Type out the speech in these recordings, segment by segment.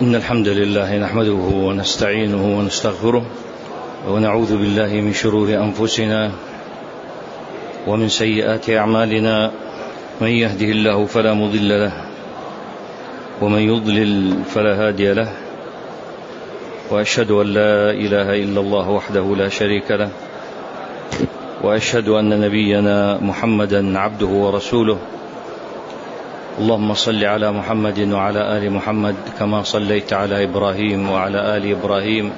إن الحمد لله نحمده ونستعينه ونستغفره ونعوذ بالله من شرور أنفسنا ومن سيئات أعمالنا. من يهده الله فلا مضل له ومن يضلل فلا هادي له، وأشهد أن لا إله إلا الله وحده لا شريك له، وأشهد أن نبينا محمدا عبده ورسوله. اللهم صل على محمد وعلى آل محمد كما صليت على إبراهيم وعلى آل إبراهيم،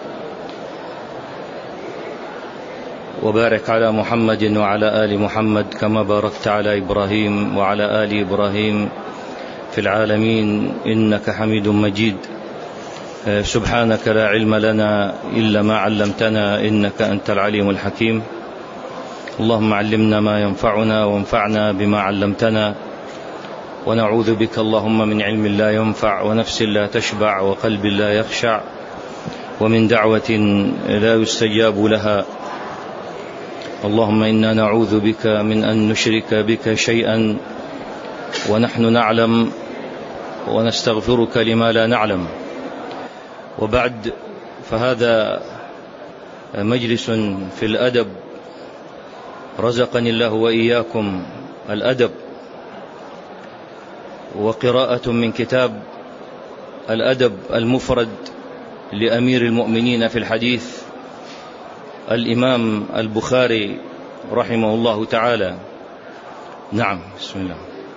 وبارك على محمد وعلى آل محمد كما باركت على إبراهيم وعلى آل إبراهيم في العالمين إنك حميد مجيد. سبحانك لا علم لنا إلا ما علمتنا إنك أنت العليم الحكيم. اللهم علمنا ما ينفعنا وانفعنا بما علمتنا، ونعوذ بك اللهم من علم لا ينفع ونفس لا تشبع وقلب لا يخشع ومن دعوة لا يستجاب لها. اللهم إنا نعوذ بك من أن نشرك بك شيئا ونحن نعلم، ونستغفرك لما لا نعلم. وبعد، فهذا مجلس في الأدب، رزقني الله وإياكم الأدب، وقراءة من كتاب الأدب المفرد لأمير المؤمنين في الحديث الإمام البخاري رحمه الله تعالى. نعم، بسم الله.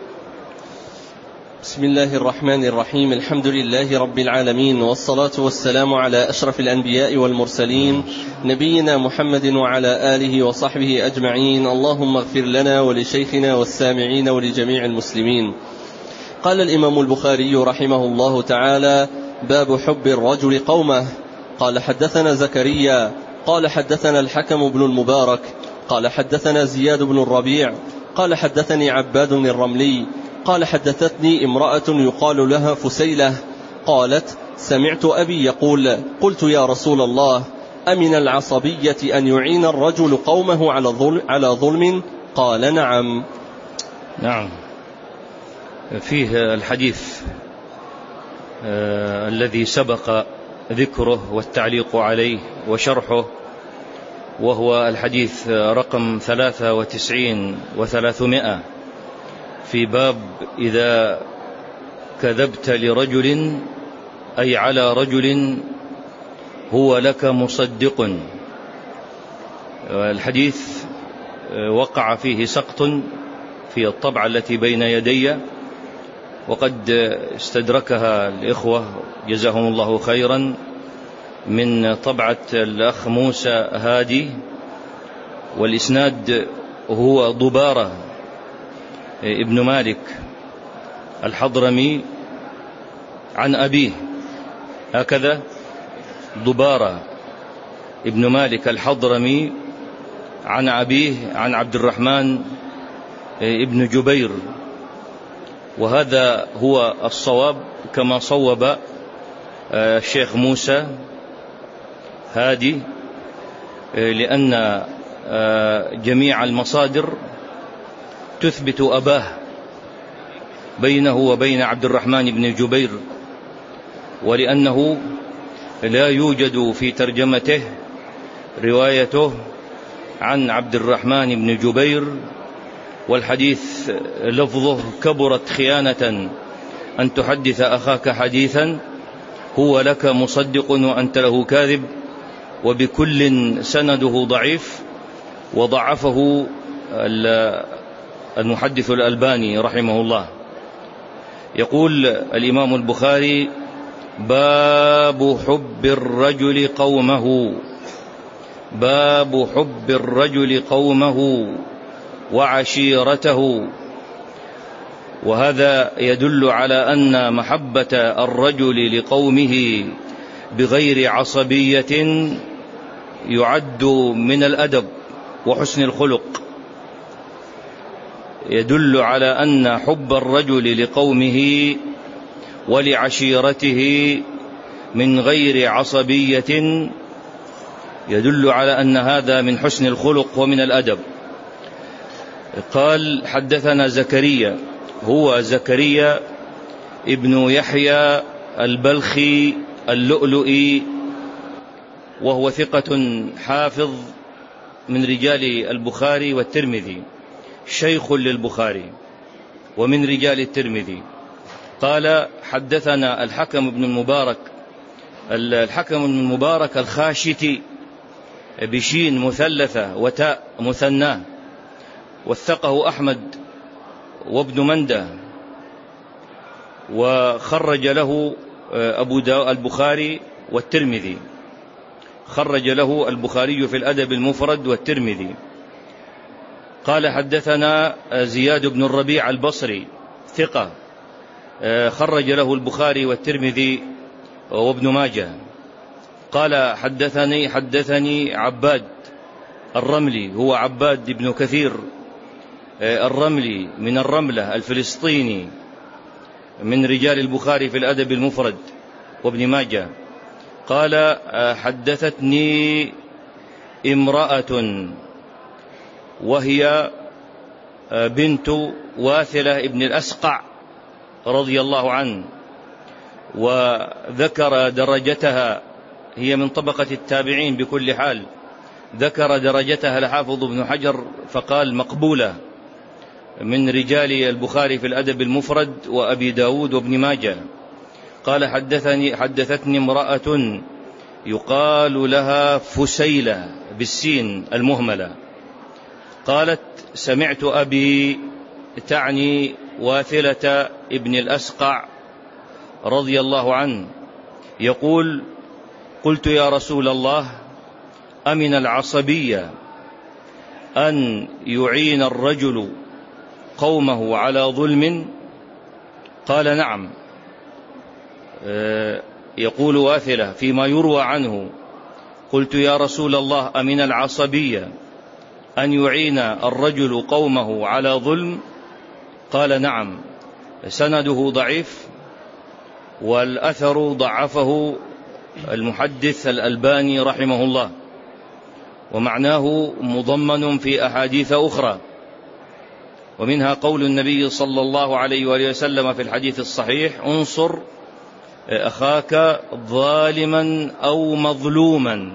بسم الله الرحمن الرحيم. الحمد لله رب العالمين، والصلاة والسلام على أشرف الأنبياء والمرسلين، نبينا محمد وعلى آله وصحبه أجمعين. اللهم اغفر لنا ولشيخنا والسامعين ولجميع المسلمين. قال الإمام البخاري رحمه الله تعالى: باب حب الرجل قومه. قال حدثنا زكريا قال حدثنا الحكم بن المبارك قال حدثنا زياد بن الربيع قال حدثني عباد الرملي قال حدثتني امرأة يقال لها فسيلة قالت: سمعت أبي يقول: قلت يا رسول الله، أمن العصبية أن يعين الرجل قومه على ظلم؟ قال: نعم. نعم، فيه الحديث الذي سبق ذكره والتعليق عليه وشرحه، وهو الحديث رقم 93 و300 في باب إذا كذبت لرجل أي على رجل هو لك مصدق. الحديث وقع فيه سقط في الطبعة التي بين يدي، وقد استدركها الإخوة جزاهم الله خيرا من طبعة الأخ موسى هادي، والإسناد هو ضبارة ابن مالك الحضرمي عن أبيه، هكذا: ضبارة ابن مالك الحضرمي عن أبيه عن عبد الرحمن ابن جبير. وهذا هو الصواب كما صوب الشيخ موسى هادي، لأن جميع المصادر تثبت أباه بينه وبين عبد الرحمن بن جبير، ولأنه لا يوجد في ترجمته روايته عن عبد الرحمن بن جبير، والحديث لفظه: كبرت خيانة أن تحدث أخاك حديثا هو لك مصدق وأنت له كاذب. وبكل سنده ضعيف، وضعفه المحدث الألباني رحمه الله. يقول الإمام البخاري: باب حب الرجل قومه. باب حب الرجل قومه وعشيرته. وهذا يدل على أن محبة الرجل لقومه بغير عصبية يعد من الأدب وحسن الخلق. يدل على أن حب الرجل لقومه ولعشيرته من غير عصبية يدل على أن هذا من حسن الخلق ومن الأدب. قال: حدثنا زكريا، هو زكريا ابن يحيى البلخي اللؤلؤي، وهو ثقة حافظ من رجال البخاري والترمذي، شيخ للبخاري ومن رجال الترمذي. قال حدثنا الحكم بن المبارك، الحكم بن المبارك الخاشتي بشين مثلثة وتاء مثناه، وثقه أحمد وابن مندة، وخرج له أبو داود البخاري والترمذي، خرج له البخاري في الأدب المفرد والترمذي. قال حدثنا زياد بن الربيع البصري ثقة، خرج له البخاري والترمذي وابن ماجه. قال حدثني عباد الرملي، هو عباد بن كثير الرملي من الرملة الفلسطيني، من رجال البخاري في الأدب المفرد وابن ماجه. قال حدثتني امرأة وهي بنت واثلة ابن الأسقع رضي الله عنه، وذكر درجتها، هي من طبقة التابعين بكل حال، ذكر درجتها الحافظ ابن حجر فقال مقبولة، من رجال البخاري في الأدب المفرد وأبي داود وابن ماجه. قال حدثتني امرأة يقال لها فسيلة بالسين المهملة، قالت سمعت أبي، تعني واثلة ابن الأسقع رضي الله عنه، يقول قلت يا رسول الله أمن العصبية أن يعين الرجل قومه على ظلم؟ قال نعم. يقول واثلة فيما يروى عنه قلت يا رسول الله أمن العصبية أن يعين الرجل قومه على ظلم؟ قال نعم. سنده ضعيف، والأثر ضعفه المحدث الألباني رحمه الله، ومعناه مضمن في أحاديث أخرى، ومنها قول النبي صلى الله عليه وآله وسلم في الحديث الصحيح انصر أخاك ظالما أو مظلوما.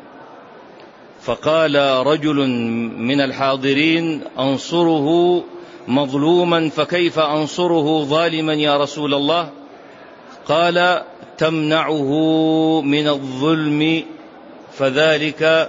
فقال رجل من الحاضرين أنصره مظلوما فكيف أنصره ظالما يا رسول الله؟ قال تمنعه من الظلم فذلك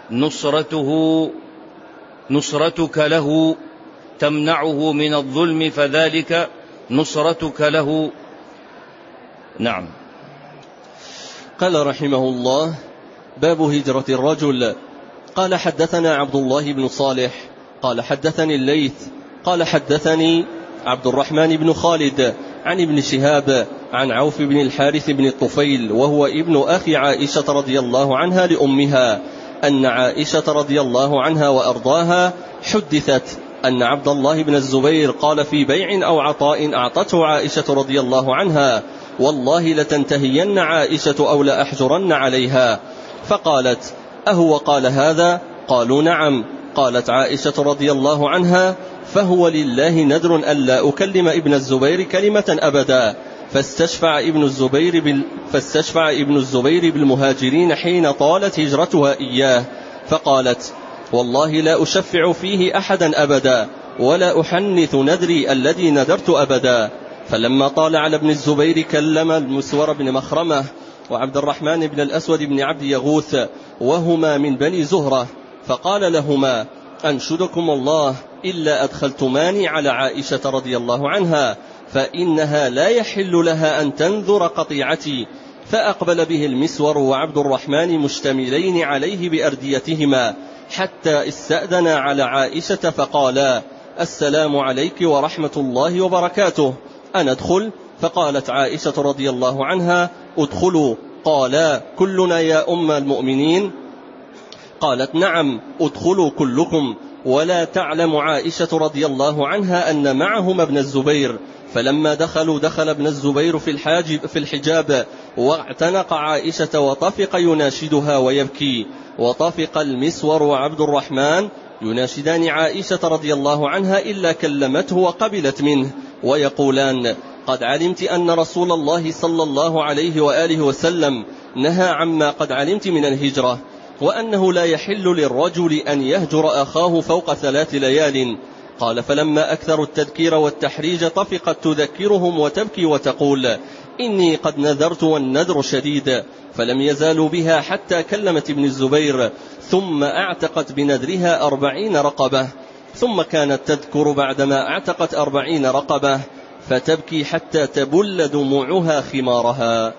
نصرتك له، تمنعه من الظلم فذلك نصرتك له. نعم. قال رحمه الله باب هجرة الرجل. قال حدثنا عبد الله بن صالح قال حدثني الليث قال حدثني عبد الرحمن بن خالد عن ابن شهاب عن عوف بن الحارث بن الطفيل وهو ابن أخي عائشة رضي الله عنها لأمها أن عائشة رضي الله عنها وأرضاها حدثت أن عبد الله بن الزبير قال في بيع أو عطاء أعطته عائشة رضي الله عنها والله لتنتهين عائشة أو لأحجرن عليها. فقالت أهو قال هذا؟ قالوا نعم. قالت عائشة رضي الله عنها فهو لله نذر ألا أكلم ابن الزبير كلمة أبدا. فاستشفع ابن الزبير بالمهاجرين حين طالت هجرتها إياه، فقالت والله لا أشفع فيه أحدا أبدا ولا أحنث نذري الذي نذرت أبدا. فلما طال على ابن الزبير كلم المسور بن مخرمة وعبد الرحمن بن الأسود بن عبد يغوث وهما من بني زهرة، فقال لهما أنشدكم الله إلا أدخلتماني على عائشة رضي الله عنها فإنها لا يحل لها أن تنذر قطيعتي. فأقبل به المسور وعبد الرحمن مشتملين عليه بأرديتهما حتى استأذنا على عائشة فقالا السلام عليك ورحمة الله وبركاته، أنا أدخل؟ فقالت عائشة رضي الله عنها ادخلوا. قالا كلنا يا أم المؤمنين؟ قالت نعم ادخلوا كلكم. ولا تعلم عائشة رضي الله عنها أن معهما ابن الزبير. فلما دخل ابن الزبير في الحجاب واعتنق عائشة وطفق يناشدها ويبكي، وطفق المسور وعبد الرحمن يناشدان عائشة رضي الله عنها إلا كلمته وقبلت منه ويقولان لقد علمت أن رسول الله صلى الله عليه وآله وسلم نهى عما قد علمت من الهجرة، وأنه لا يحل للرجل أن يهجر أخاه فوق 3 ليال. قال: فلما أكثر التذكير والتحريج طفقت تذكرهم وتبكي وتقول: إني قد نذرت والنذر شديد. فلم يزالوا بها حتى كلمت ابن الزبير، ثم اعتقت بنذرها 40 رقبة، ثم كانت تذكر بعدما اعتقت 40 رقبة فتبكي حتى تبل دموعها خمارها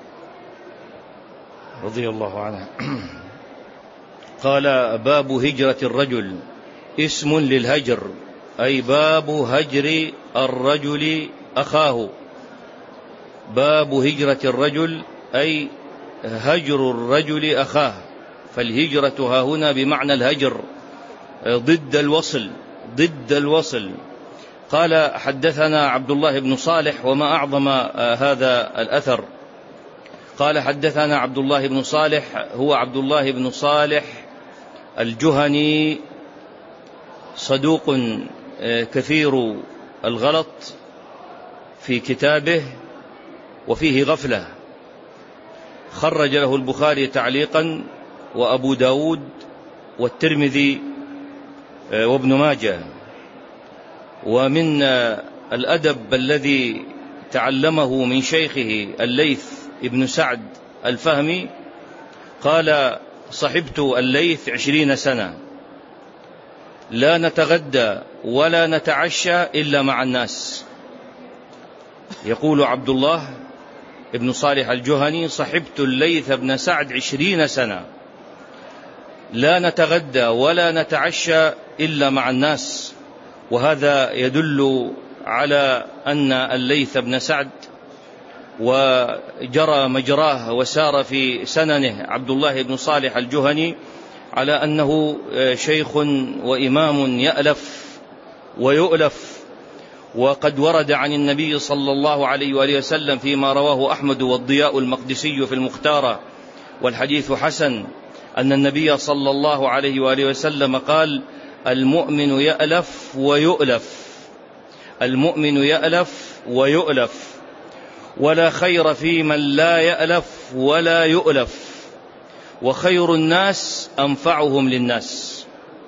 رضي الله عنها. قال: باب هجرة الرجل اسم للهجر، أي باب هجر الرجل أخاه. باب هجرة الرجل أي هجر الرجل أخاه، فالهجرة ها هنا بمعنى الهجر، ضد الوصل. قال: حدثنا عبد الله بن صالح، وما أعظم هذا الأثر. قال: حدثنا عبد الله بن صالح، هو عبد الله بن صالح الجهني، صدوق كثير الغلط في كتابه وفيه غفلة، خرج له البخاري تعليقا وأبو داود والترمذي وابن ماجه. ومن الأدب الذي تعلمه من شيخه الليث ابن سعد الفهمي، قال: صحبت الليث 20 سنة، لا نتغدى ولا نتعشى إلا مع الناس. يقول عبد الله ابن صالح الجهني: صحبت الليث بن سعد 20 سنة، لا نتغدى ولا نتعشى إلا مع الناس. وهذا يدل على أن الليث بن سعد وجرى مجراه وسار في سننه عبد الله بن صالح الجهني على أنه شيخ وإمام يألف ويؤلف. وقد ورد عن النبي صلى الله عليه وآله وسلم فيما رواه أحمد والضياء المقدسي في المختارة، والحديث حسن، أن النبي صلى الله عليه وآله وسلم قال: المؤمن يألف ويؤلف، المؤمن يألف ويؤلف، ولا خير في من لا يألف ولا يؤلف، وخير الناس أنفعهم للناس.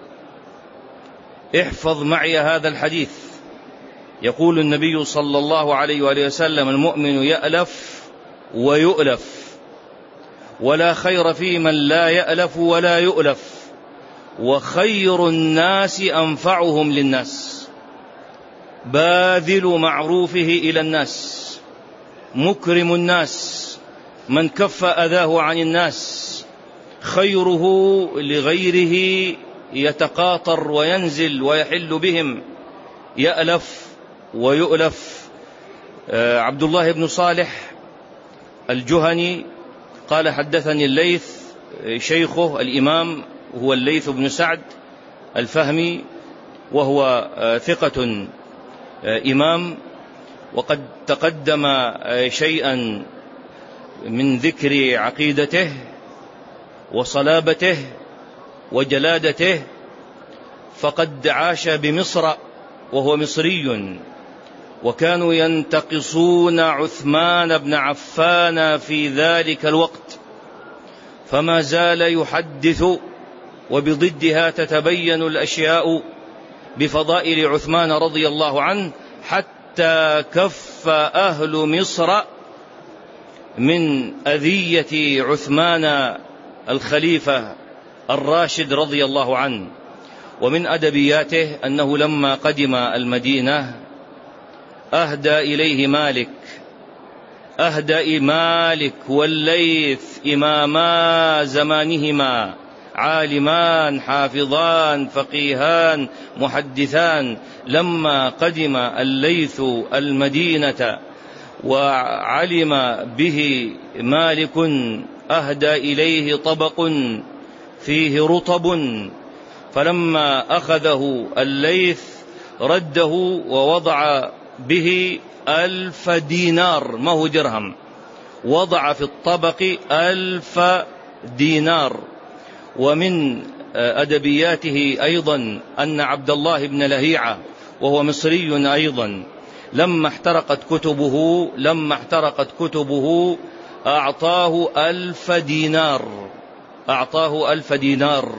احفظ معي هذا الحديث. يقول النبي صلى الله عليه وآله وسلم: المؤمن يألف ويؤلف، ولا خير في من لا يألف ولا يؤلف، وخير الناس أنفعهم للناس. باذل معروفه إلى الناس، مكرم الناس، من كف أذاه عن الناس، خيره لغيره يتقاطر وينزل ويحل بهم، يألف ويؤلف. عبد الله بن صالح الجهني قال: حدثني الليث، شيخه الإمام هو الليث بن سعد الفهمي، وهو ثقة إمام، وقد تقدم شيئا من ذكر عقيدته وصلابته وجلادته. فقد عاش بمصر وهو مصري، وكانوا ينتقصون عثمان بن عفان في ذلك الوقت، فما زال يحدث، وبضدها تتبين الأشياء بفضائل عثمان رضي الله عنه، حتى كف أهل مصر من أذية عثمان الخليفة الراشد رضي الله عنه. ومن أدبياته أنه لما قدم المدينة أهدى إليه مالك والليث إماما زمانهما، عالمان حافظان فقيهان محدثان. لما قدم الليث المدينة وعلم به مالك أهدى إليه طبق فيه رطب، فلما أخذه الليث رده ووضع به 1000 دينار، ما هو درهم، وضع في الطبق 1000 دينار. ومن أدبياته أيضا أن عبد الله بن لهيعة وهو مصري أيضا لما احترقت كتبه أعطاه 1000 دينار، أعطاه 1000 دينار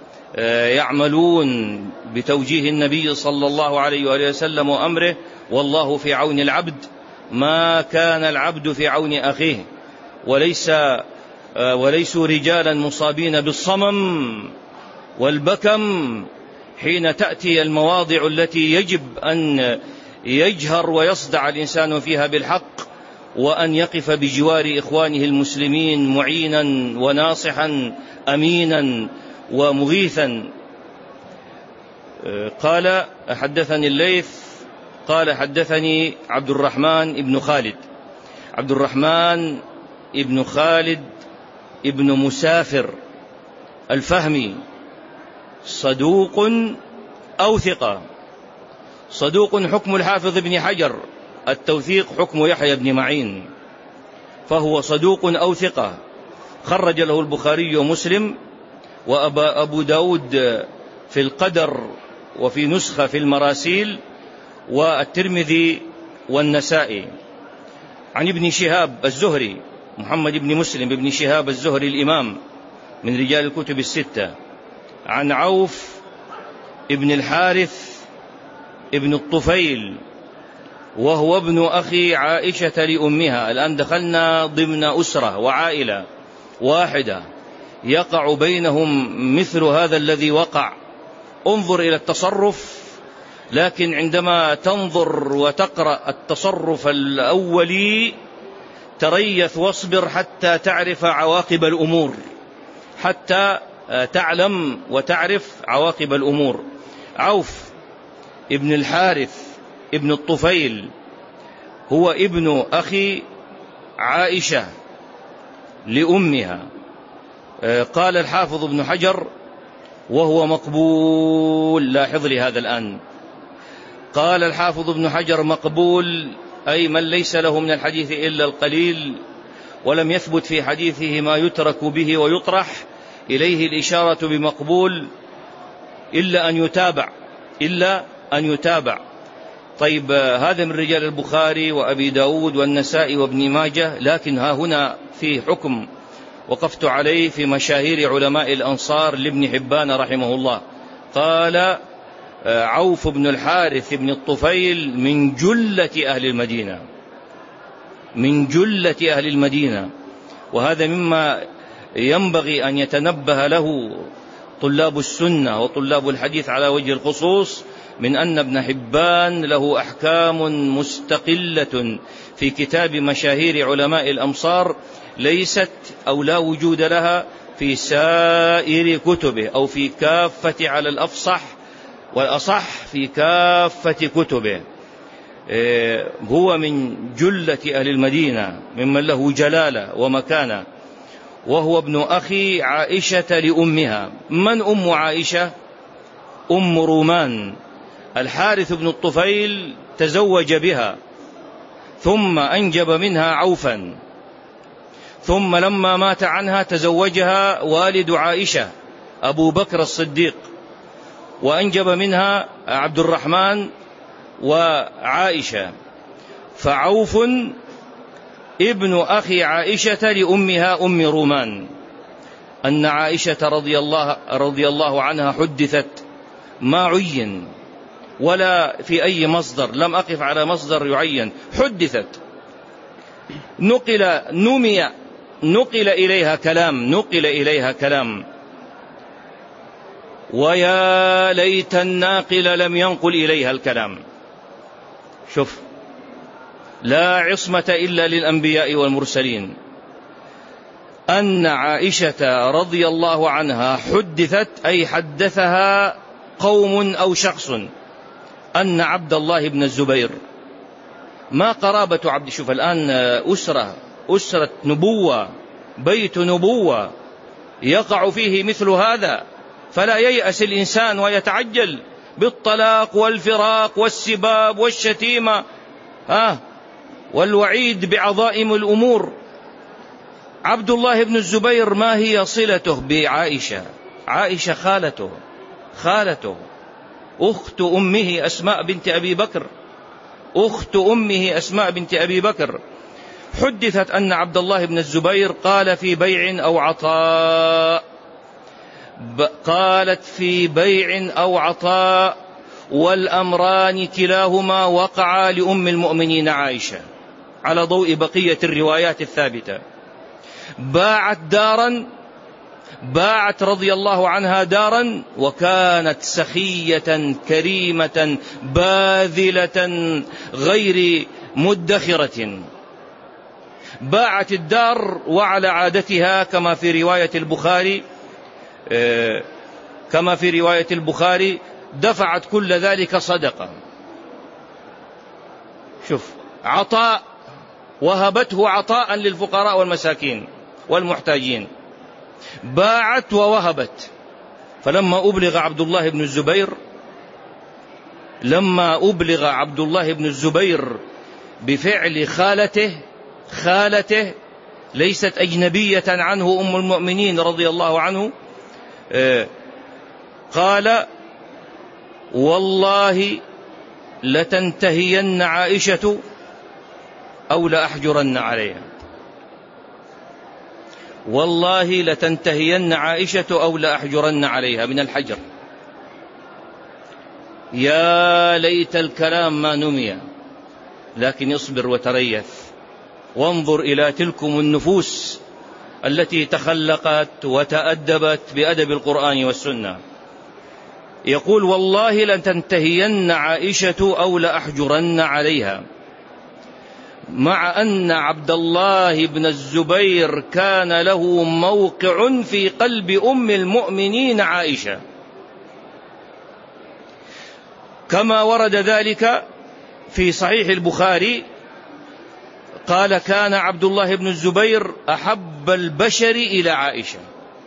يعملون بتوجيه النبي صلى الله عليه وآله وسلم وأمره. والله في عون العبد ما كان العبد في عون أخيه، وليسوا رجالا مصابين بالصمم والبكم حين تأتي المواضع التي يجب أن يجهر ويصدع الإنسان فيها بالحق، وأن يقف بجوار إخوانه المسلمين معينا وناصحا أمينا ومغيثا. قال حدثني الليث قال حدثني عبد الرحمن ابن خالد ابن مسافر الفهمي، صدوق أو ثقة. صدوق حكم الحافظ ابن حجر، التوثيق حكم يحيى بن معين، فهو صدوق أو ثقة. خرج له البخاري ومسلم وأبو داود في القدر، وفي نسخة في المراسيل، والترمذي والنسائي. عن ابن شهاب الزهري محمد بن مسلم بن شهاب الزهري الإمام من رجال الكتب الستة، عن عوف ابن الحارث ابن الطفيل، وهو ابن أخي عائشة لأمها. الآن دخلنا ضمن أسرة وعائلة واحدة يقع بينهم مثل هذا الذي وقع. انظر إلى التصرف، لكن عندما تنظر وتقرأ التصرف الأولي تريث واصبر حتى تعرف عواقب الأمور، حتى تعلم وتعرف عواقب الأمور. عوف ابن الحارث ابن الطفيل هو ابن أخي عائشة لأمها. قال الحافظ ابن حجر وهو مقبول. لاحظ لي هذا الآن، قال الحافظ ابن حجر مقبول، أي من ليس له من الحديث إلا القليل، ولم يثبت في حديثه ما يترك به ويطرح. إليه الإشارة بمقبول إلا أن يتابع. طيب، هذا من رجال البخاري وأبي داود والنسائي وابن ماجه. لكن ها هنا في حكم وقفت عليه في مشاهير علماء الأنصار لابن حبان رحمه الله. قال عوف بن الحارث بن الطفيل من جلة أهل المدينة، وهذا مما ينبغي أن يتنبه له طلاب السنة وطلاب الحديث على وجه الخصوص، من أن ابن حبان له أحكام مستقلة في كتاب مشاهير علماء الأمصار ليست أو لا وجود لها في سائر كتبه، أو في كافة، على الأفصح والأصح في كافة كتبه. هو من جلة أهل المدينة ممن له جلالة ومكانة، وهو ابن أخي عائشة لأمها. من أم عائشة؟ أم رومان. الحارث بن الطفيل تزوج بها، ثم أنجب منها عوفا، ثم لما مات عنها تزوجها والد عائشة أبو بكر الصديق، وأنجب منها عبد الرحمن وعائشة. فعوف ابن أخي عائشة لأمها أم رومان. أن عائشة رضي الله عنها حدثت، ما عين ولا في أي مصدر، لم أقف على مصدر يعين، حدثت، نقل إليها كلام، ويا ليت الناقل لم ينقل إليها الكلام. شوف، لا عصمة إلا للأنبياء والمرسلين. أن عائشة رضي الله عنها حدثت، أي حدثها قوم أو شخص، أن عبد الله بن الزبير، ما قرابة عبد، شوف الآن أسرة نبوة، بيت نبوة يقع فيه مثل هذا، فلا ييأس الإنسان ويتعجل بالطلاق والفراق والسباب والشتيمة والوعيد بعظائم الأمور. عبد الله بن الزبير ما هي صلته بعائشة؟ عائشة خالته أخت أمه أسماء بنت أبي بكر أخت أمه أسماء بنت أبي بكر حدثت أن عبد الله بن الزبير قال في بيع أو عطاء، قالت في بيع أو عطاء، والأمران كلاهما وقعا لأم المؤمنين عائشة على ضوء بقية الروايات الثابتة. باعت رضي الله عنها دارا، وكانت سخية كريمة باذلة غير مدخرة. باعت الدار وعلى عادتها كما في رواية البخاري دفعت كل ذلك صدقة. شوف، عطاء، وهبته عطاء للفقراء والمساكين والمحتاجين، باعت ووهبت. فلما أبلغ عبد الله بن الزبير بفعل خالته ليست أجنبية عنه أم المؤمنين رضي الله عنه، قال: والله لتنتهين عائشة أو لأحجرن عليها. والله لتنتهين عائشة أو لأحجرن عليها من الحجر. يا ليت الكلام ما نمي، لكن اصبر وتريث وانظر إلى تلكم النفوس التي تخلقت وتأدبت بأدب القرآن والسنة. يقول: والله لتنتهين عائشة أو لأحجرن عليها، مع أن عبد الله بن الزبير كان له موقع في قلب أم المؤمنين عائشة، كما ورد ذلك في صحيح البخاري. قال: كان عبد الله بن الزبير أحب البشر إلى عائشة.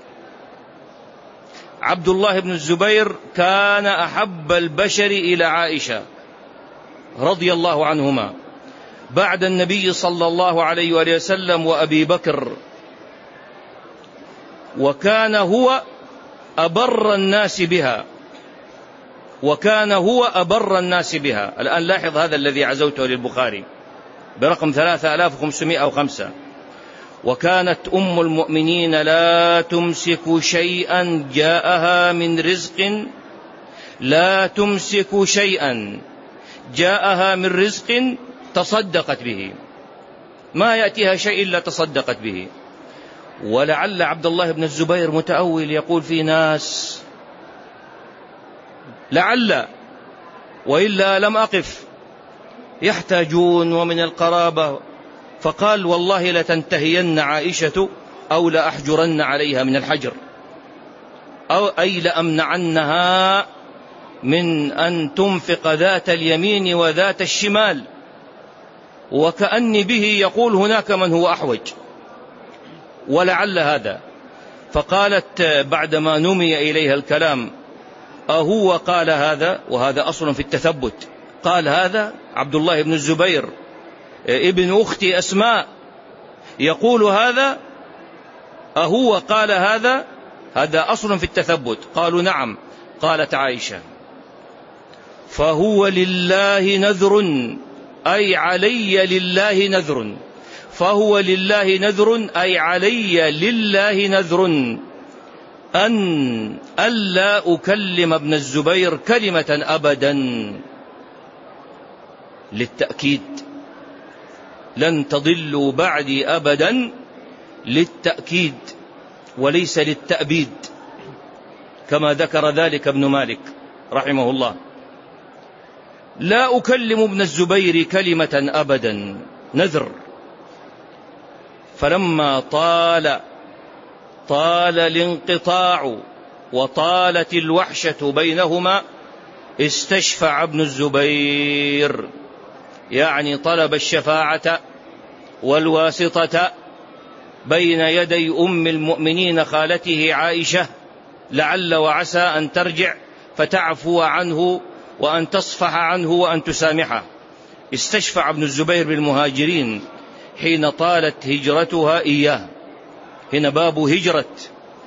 عبد الله بن الزبير كان أحب البشر إلى عائشة رضي الله عنهما بعد النبي صلى الله عليه وآله وسلم وأبي بكر، وكان هو أبر الناس بها. الآن لاحظ هذا الذي عزوته للبخاري برقم 3505. وكانت أم المؤمنين لا تمسك شيئا جاءها من رزق تصدقت به، ما يأتيها شيء إلا تصدقت به. ولعل عبد الله بن الزبير متأول، يقول في ناس لعل وإلا لم أقف يحتاجون ومن القرابة، فقال: والله لتنتهين عائشة أو لأحجرن عليها من الحجر، أي لأمنعنها من أن تنفق ذات اليمين وذات الشمال. وكأني به يقول: هناك من هو أحوج، ولعل هذا. فقالت بعدما نمي إليها الكلام: أهو قال هذا؟ وهذا أصل في التثبت. قال هذا عبد الله بن الزبير ابن أختي أسماء يقول هذا؟ أهو قال هذا؟ هذا أصل في التثبت. قالوا: نعم. قالت عائشة: فهو لله نذر، أي علي لله نذر، فهو لله نذر أي علي لله نذر أن ألا أكلم ابن الزبير كلمة أبدا، للتأكيد، لن تضلوا بعدي أبدا، للتأكيد وليس للتأبيد، كما ذكر ذلك ابن مالك رحمه الله. لا أكلم ابن الزبير كلمة أبدا، نذر. فلما طال الانقطاع وطالت الوحشة بينهما استشفع ابن الزبير، يعني طلب الشفاعة والواسطة بين يدي أم المؤمنين خالته عائشة، لعل وعسى أن ترجع فتعفو عنه وأن تصفح عنه وأن تسامحه. استشفع ابن الزبير بالمهاجرين حين طالت هجرتها إياه. هنا باب هجرة،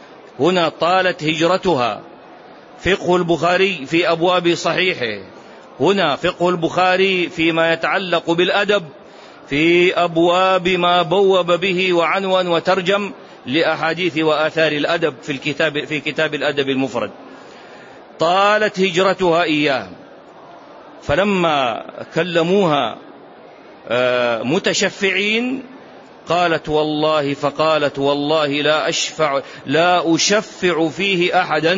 هنا طالت هجرتها. فقه البخاري في أبواب صحيحه هنا فقه البخاري فيما يتعلق بالأدب في أبواب ما بوب به وعنون وترجم لأحاديث وآثار الأدب في كتاب الأدب المفرد. طالت هجرتها إياه، فلما كلموها متشفعين قالت والله لا أشفع فيه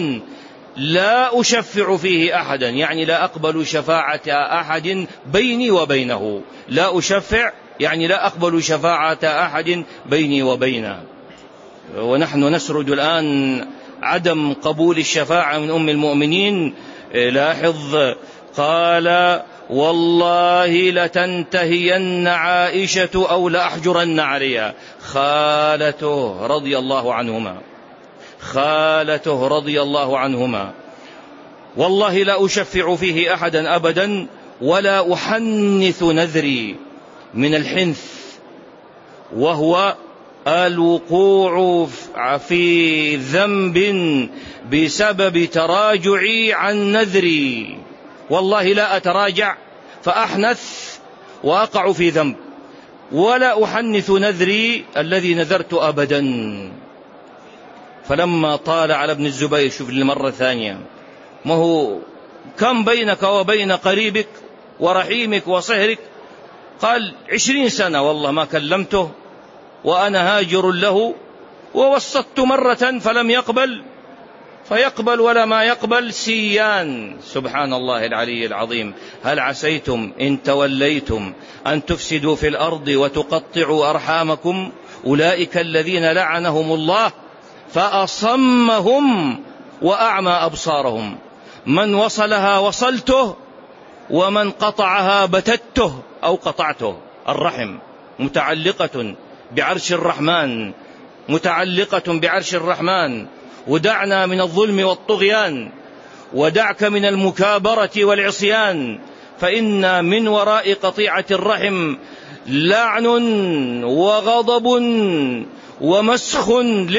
أحدا، يعني لا أقبل شفاعة أحد بيني وبينه. لا أشفع يعني لا أقبل شفاعة أحد بيني وبينه. ونحن نسرد الآن عدم قبول الشفاعة من أم المؤمنين. لاحظ، قال والله لتنتهين عائشة أو لأحجرن عليها. خالته رضي الله عنهما والله لا أشفع فيه أحدا أبدا ولا أحنث نذري. من الحنث وهو الوقوع في ذنب بسبب تراجعي عن نذري. والله لا أتراجع فأحنث وأقع في ذنب، ولا أحنث نذري الذي نذرت أبدا. فلما طال على ابن الزبير، شوف للمرة الثانية، ما هو كم بينك وبين قريبك ورحيمك وصهرك؟ قال 20 سنة والله ما كلمته وأنا هاجر له، ووسطت مرة فلم يقبل، فيقبل ولا ما يقبل سيان. سبحان الله العلي العظيم. هل عسيتم إن توليتم أن تفسدوا في الأرض وتقطعوا أرحامكم؟ أولئك الذين لعنهم الله فأصمهم وأعمى أبصارهم. من وصلها وصلته، ومن قطعها بتته أو قطعته. الرحم متعلقة بعرش الرحمن. ودعنا من الظلم والطغيان، ودعك من المكابرة والعصيان، فإن من وراء قطيعة الرحم لعن وغضب ومسخ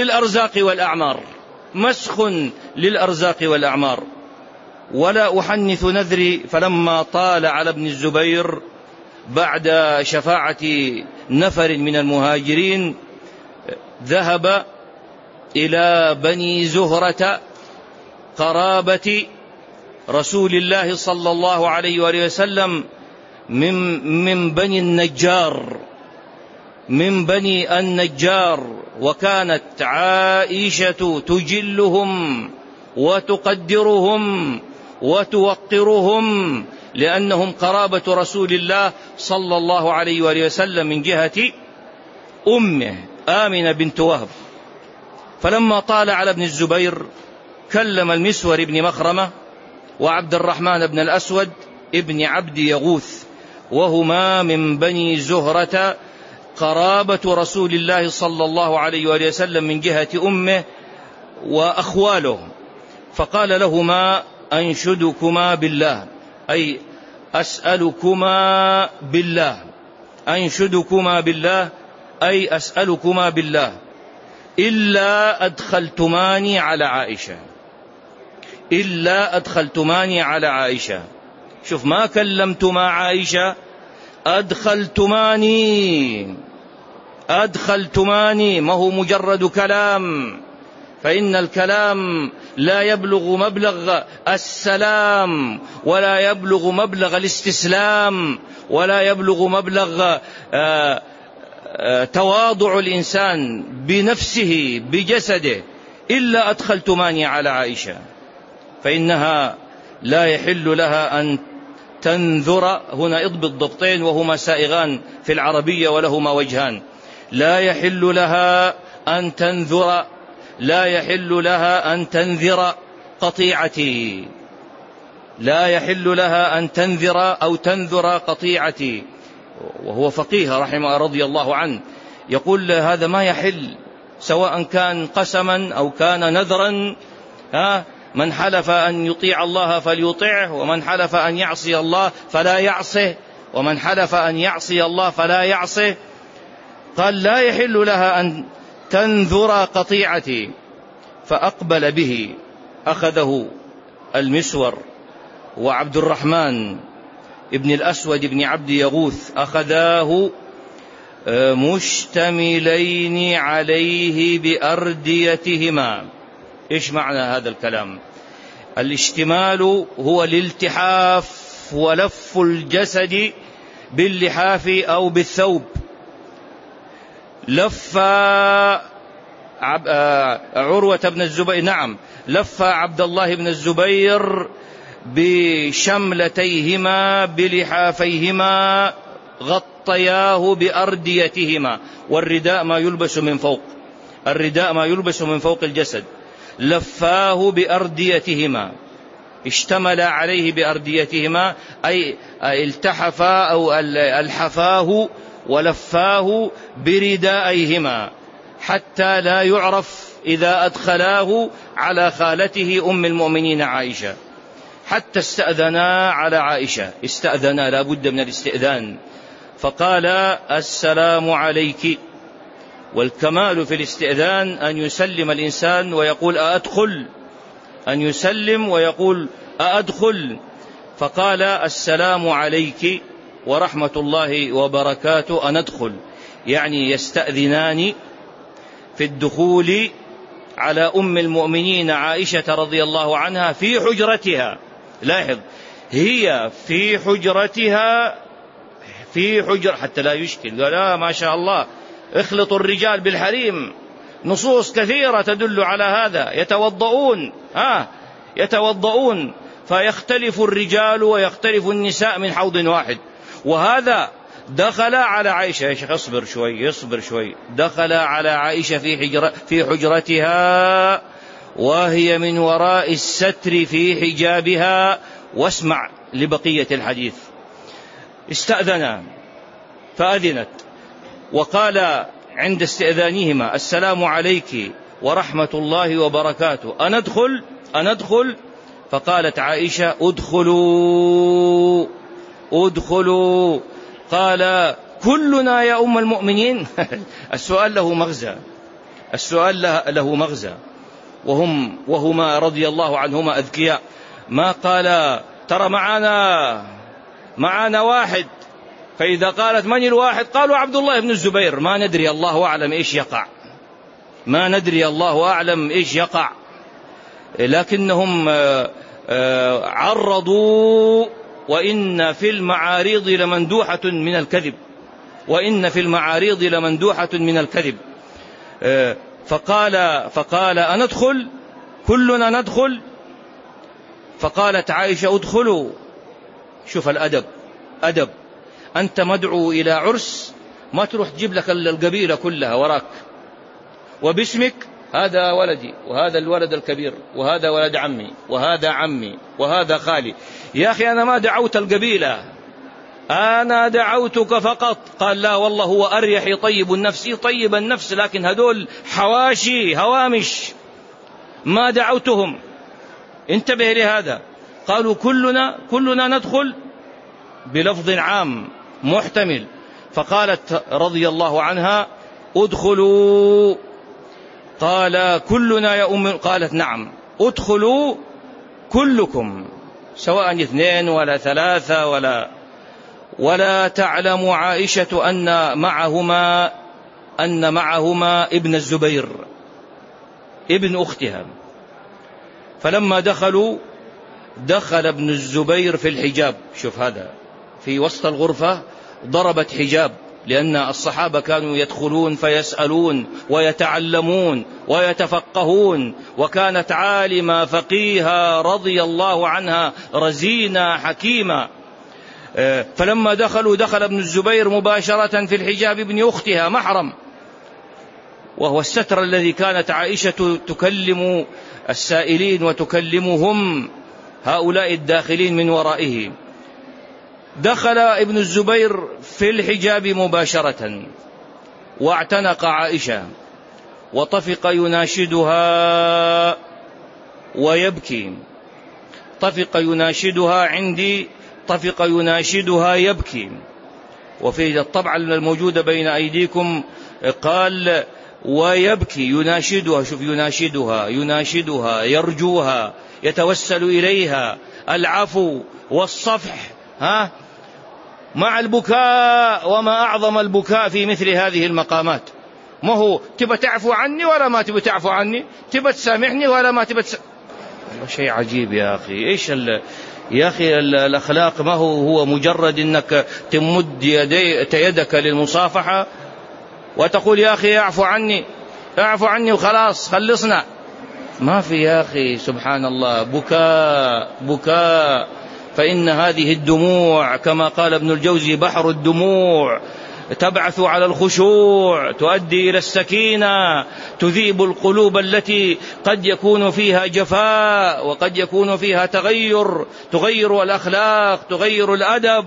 للأرزاق والأعمار. ولا أحنث نذري. فلما طال على ابن الزبير بعد شفاعة نفر من المهاجرين ذهب إلى بني زهرة قرابة رسول الله صلى الله عليه وآله وسلم من بني النجار. وكانت عائشة تجلهم وتقدرهم وتوقرهم لأنهم قرابة رسول الله صلى الله عليه وآله وسلم من جهة أمه آمنة بنت وهب. فلما طال على ابن الزبير كلم المسور بن مخرمة وعبد الرحمن بن الأسود ابن عبد يغوث، وهما من بني زهرة قرابة رسول الله صلى الله عليه وآله وسلم من جهة أمه وأخواله. فقال لهما أنشدكما بالله، أي أسألكما بالله، أنشدكما بالله أي أسألكما بالله إلا أدخلتماني على عائشة. شوف، ما كلمت مع عائشة، أدخلتماني، ما هو مجرد كلام، فإن الكلام لا يبلغ مبلغ السلام، ولا يبلغ مبلغ الاستسلام، ولا يبلغ مبلغ تواضع الإنسان بنفسه بجسده، إلا أدخلتماني على عائشة، فإنها لا يحل لها أن تنذر. هنا اضبط ضبطين وهما سائغان في العربية ولهما وجهان. لا يحل لها أن تنذر قطيعتي، لا يحل لها أن تنذر أو تنذر قطيعتي. وهو فقيه رحمه رضي الله عنه، يقول هذا ما يحل، سواء كان قسما أو كان نذرا. من حلف أن يطيع الله فليطيعه، ومن حلف أن يعصي الله فلا يعصه، ومن حلف أن يعصي الله فلا يعصه. قال لا يحل لها أن تنذر قطيعتي. فأقبل به، أخذه المسور وعبد الرحمن ابن الأسود بن عبد يغوث أخذاه مشتملين عليه بأرديتهما. إيش معنى هذا الكلام؟ الاشتمال هو الالتحاف ولف الجسد باللحاف أو بالثوب. لف عروة بن الزبير، نعم، لف عبد الله بن الزبير بشملتيهما بلحافيهما غطياه بأرديتهما، والرداء ما يلبس من فوق، الرداء ما يلبس من فوق الجسد. لفاه بأرديتهما، اشتمل عليه بأرديتهما، أي التحفا أو الحفاه ولفاه بردائهما حتى لا يعرف إذا أدخلاه على خالته أم المؤمنين عائشة، حتى استأذنا على عائشة، استأذنا، لا بد من الاستئذان، فقال السلام عليك. والكمال في الاستئذان أن يسلم الإنسان ويقول أأدخل، أن يسلم ويقول أأدخل. فقال السلام عليك ورحمة الله وبركاته أن أدخل، يعني يستأذنان في الدخول على أم المؤمنين عائشة رضي الله عنها في حجرتها. لاحظ، هي في حجرتها، في حجر، حتى لا يشكل، قال ما شاء الله اخلطوا الرجال بالحريم، نصوص كثيرة تدل على هذا. يتوضؤون فيختلف الرجال ويختلف النساء من حوض واحد. وهذا دخل على عائشة، يا شيخ اصبر شوي، دخل على عائشة في حجرتها وهي من وراء الستر في حجابها. واسمع لبقية الحديث. استأذنا فأذنت، وقال عند استئذانهما السلام عليك ورحمة الله وبركاته أن أدخل. فقالت عائشة ادخلوا. قال كلنا يا أم المؤمنين. السؤال له مغزى، وهما رضي الله عنهما أذكياء. ما قال ترى معنا واحد، فإذا قالت من الواحد قالوا عبد الله بن الزبير، ما ندري، الله أعلم إيش يقع، لكنهم عرضوا. وإن في المعاريض لمندوحة من الكذب، فقال أنا أدخل، كلنا ندخل. فقالت عائشة ادخلوا. شوف أدب، أنت مدعو إلى عرس، ما تروح تجيب لك القبيلة كلها وراك وباسمك، هذا ولدي وهذا الولد الكبير وهذا ولد عمي وهذا عمي وهذا خالي. يا أخي أنا ما دعوت القبيلة، أنا دعوتك فقط. قال لا والله هو أريح، طيب النفس، لكن هدول حواشي هوامش، ما دعوتهم. انتبه لهذا. قالوا كلنا ندخل بلفظ عام محتمل. فقالت رضي الله عنها ادخلوا. قال كلنا يا أم، قالت نعم، ادخلوا كلكم، سواء 2 ولا 3 ولا تعلم عائشة أن معهما ابن الزبير ابن أختها. فلما دخل ابن الزبير في الحجاب، شوف هذا في وسط الغرفة ضربت حجاب، لأن الصحابة كانوا يدخلون فيسألون ويتعلمون ويتفقهون، وكانت عالمة فقيهة رضي الله عنها رزينة حكيمة. فلما دخل ابن الزبير مباشرة في الحجاب ابن أختها محرم، وهو الستر الذي كانت عائشة تكلم السائلين وتكلمهم هؤلاء الداخلين من ورائه. دخل ابن الزبير في الحجاب مباشرة واعتنق عائشة وطفق يناشدها ويبكي، طفق يناشدها يبكي. وفي الطبعة الموجودة بين أيديكم قال ويبكي يناشدها، شوف يناشدها يرجوها، يتوسل إليها، العفو والصفح، مع البكاء، وما أعظم البكاء في مثل هذه المقامات. ما هو تبى تعفو عني ولا ما تبى تعفو عني، تبى تسامحني ولا ما تبى شيء عجيب يا أخي. إيش يا أخي الأخلاق ما هو مجرد أنك تمد يدك للمصافحة وتقول يا أخي اعفو عني اعفو عني وخلاص خلصنا. ما في يا أخي، سبحان الله، بكاء بكاء. فإن هذه الدموع كما قال ابن الجوزي بحر الدموع تبعث على الخشوع، تؤدي إلى السكينة، تذيب القلوب التي قد يكون فيها جفاء وقد يكون فيها تغير الأخلاق، تغير الأدب.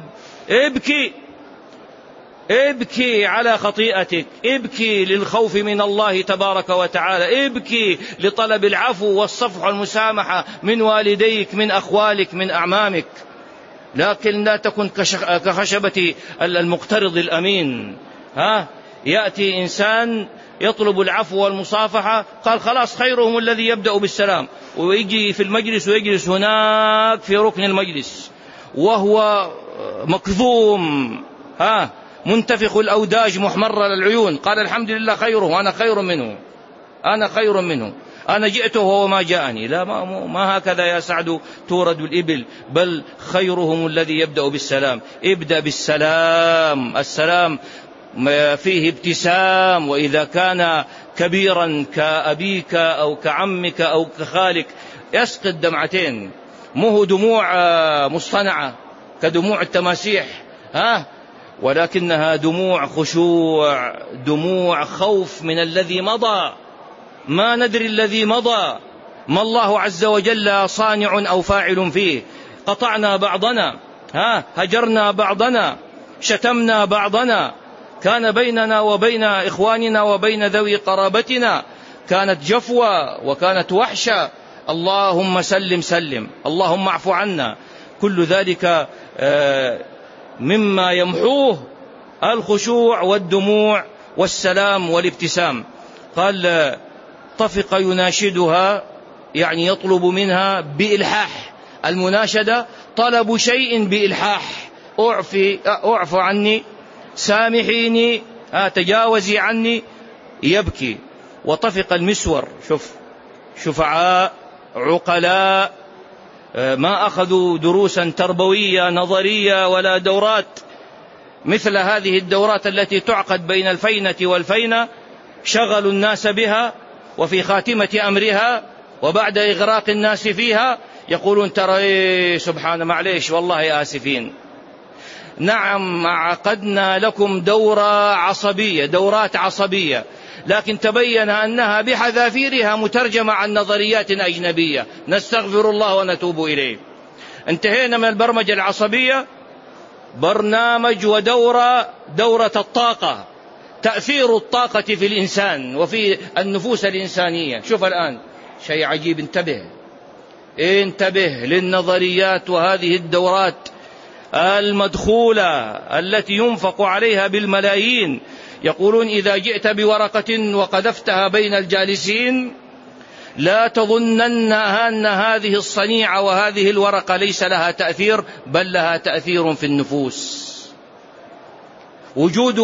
ابكي على خطيئتك، ابكي للخوف من الله تبارك وتعالى، ابكي لطلب العفو والصفح والمسامحة من والديك، من أخوالك، من أعمامك. لكن لا تكن كخشبة المقترض الأمين. يأتي إنسان يطلب العفو والمصافحة، قال خلاص خيرهم الذي يبدأ بالسلام، ويجي في المجلس ويجلس هناك في ركن المجلس وهو مكظوم، منتفخ الأوداج محمر العيون، قال الحمد لله خيره، أنا خير منه، أنا جئته وهو ما جاءني. لا، ما هكذا يا سعد تورد الإبل، بل خيرهم الذي يبدأ بالسلام. ابدأ بالسلام، السلام فيه ابتسام. وإذا كان كبيرا كأبيك أو كعمك أو كخالك يسقط دمعتين، مو دموع مصطنعة كدموع التماسيح، ولكنها دموع خشوع، دموع خوف من الذي مضى. ما ندري الذي مضى، ما الله عز وجل صانع أو فاعل فيه. قطعنا بعضنا، هجرنا بعضنا، شتمنا بعضنا، كان بيننا وبين إخواننا وبين ذوي قرابتنا كانت جفوة وكانت وحشة. اللهم سلم سلم، اللهم اعف عنا. كل ذلك مما يمحوه الخشوع والدموع والسلام والابتسام. قال طفق يناشدها، يعني يطلب منها بإلحاح. المناشدة طلب شيء بإلحاح، اعف عني، سامحيني، تجاوزي عني. يبكي. وطفق المسور، شفعاء عقلاء ما أخذوا دروسا تربوية نظرية ولا دورات مثل هذه الدورات التي تعقد بين الفينة والفينة، شغلوا الناس بها، وفي خاتمة أمرها وبعد إغراق الناس فيها يقولون ترى سبحان معليش والله آسفين. نعم عقدنا لكم دورات عصبية، لكن تبين أنها بحذافيرها مترجمة عن نظريات أجنبية، نستغفر الله ونتوب إليه. انتهينا من البرمجة العصبية. برنامج دورة الطاقة، تأثير الطاقة في الإنسان وفي النفوس الإنسانية. شوف الآن شيء عجيب، انتبه للنظريات وهذه الدورات المدخولة التي ينفق عليها بالملايين. يقولون إذا جئت بورقة وقذفتها بين الجالسين لا تظنن أن هذه الصنيعة وهذه الورقة ليس لها تأثير، بل لها تأثير في النفوس. وجود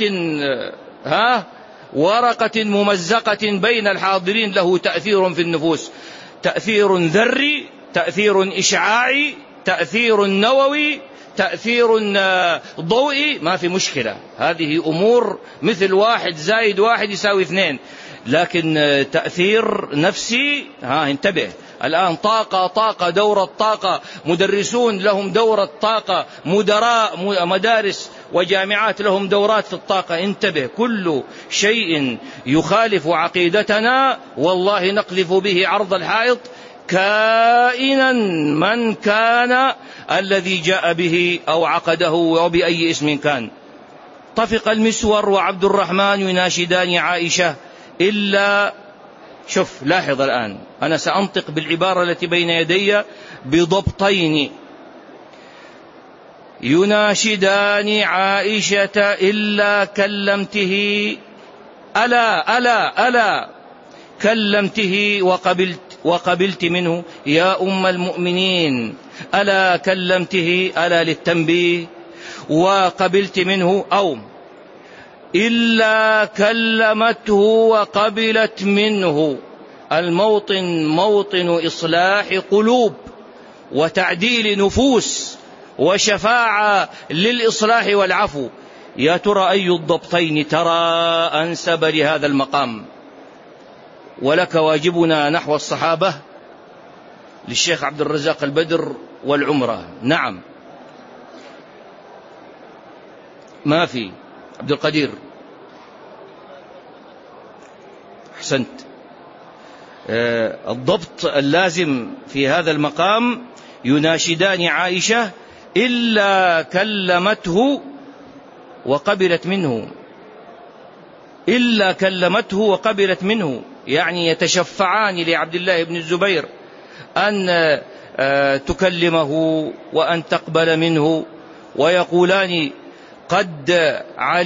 ورقة ممزقة بين الحاضرين له تأثير في النفوس، تأثير ذري، تأثير إشعاعي، تأثير نووي، تأثير ضوئي. ما في مشكلة، هذه أمور مثل 1 زائد 1 يساوي 2. لكن تأثير نفسي، انتبه الآن. طاقة، دورة طاقة، مدرسون لهم دورة طاقة، مدراء مدارس وجامعات لهم دورات في الطاقة. انتبه، كل شيء يخالف عقيدتنا والله نقذف به عرض الحائط، كائنا من كان الذي جاء به أو عقده وبأي اسم كان. طفق المسور وعبد الرحمن يناشدان عائشة إلا، لاحظ الآن، أنا سأنطق بالعبارة التي بين يدي بضبطين. يناشدان عائشة إلا كلمته، ألا كلمته وقبلت منه يا أم المؤمنين، ألا كلمته، ألا للتنبيه، وقبلت منه، أو إلا كلمته وقبلت منه. الموطن موطن إصلاح قلوب وتعديل نفوس وشفاعة للإصلاح والعفو. يا ترى أي الضبطين ترى أنسب لهذا المقام؟ ولك واجبنا نحو الصحابة للشيخ عبد الرزاق البدر والعمرة. نعم، ما في عبد القدير، أحسنت. الضبط اللازم في هذا المقام يناشدان عائشة إلا كلمته وقبلت منه، إلا كلمته وقبلت منه، يعني يتشفعان لعبد الله بن الزبير أن تكلمه وأن تقبل منه، ويقولان قد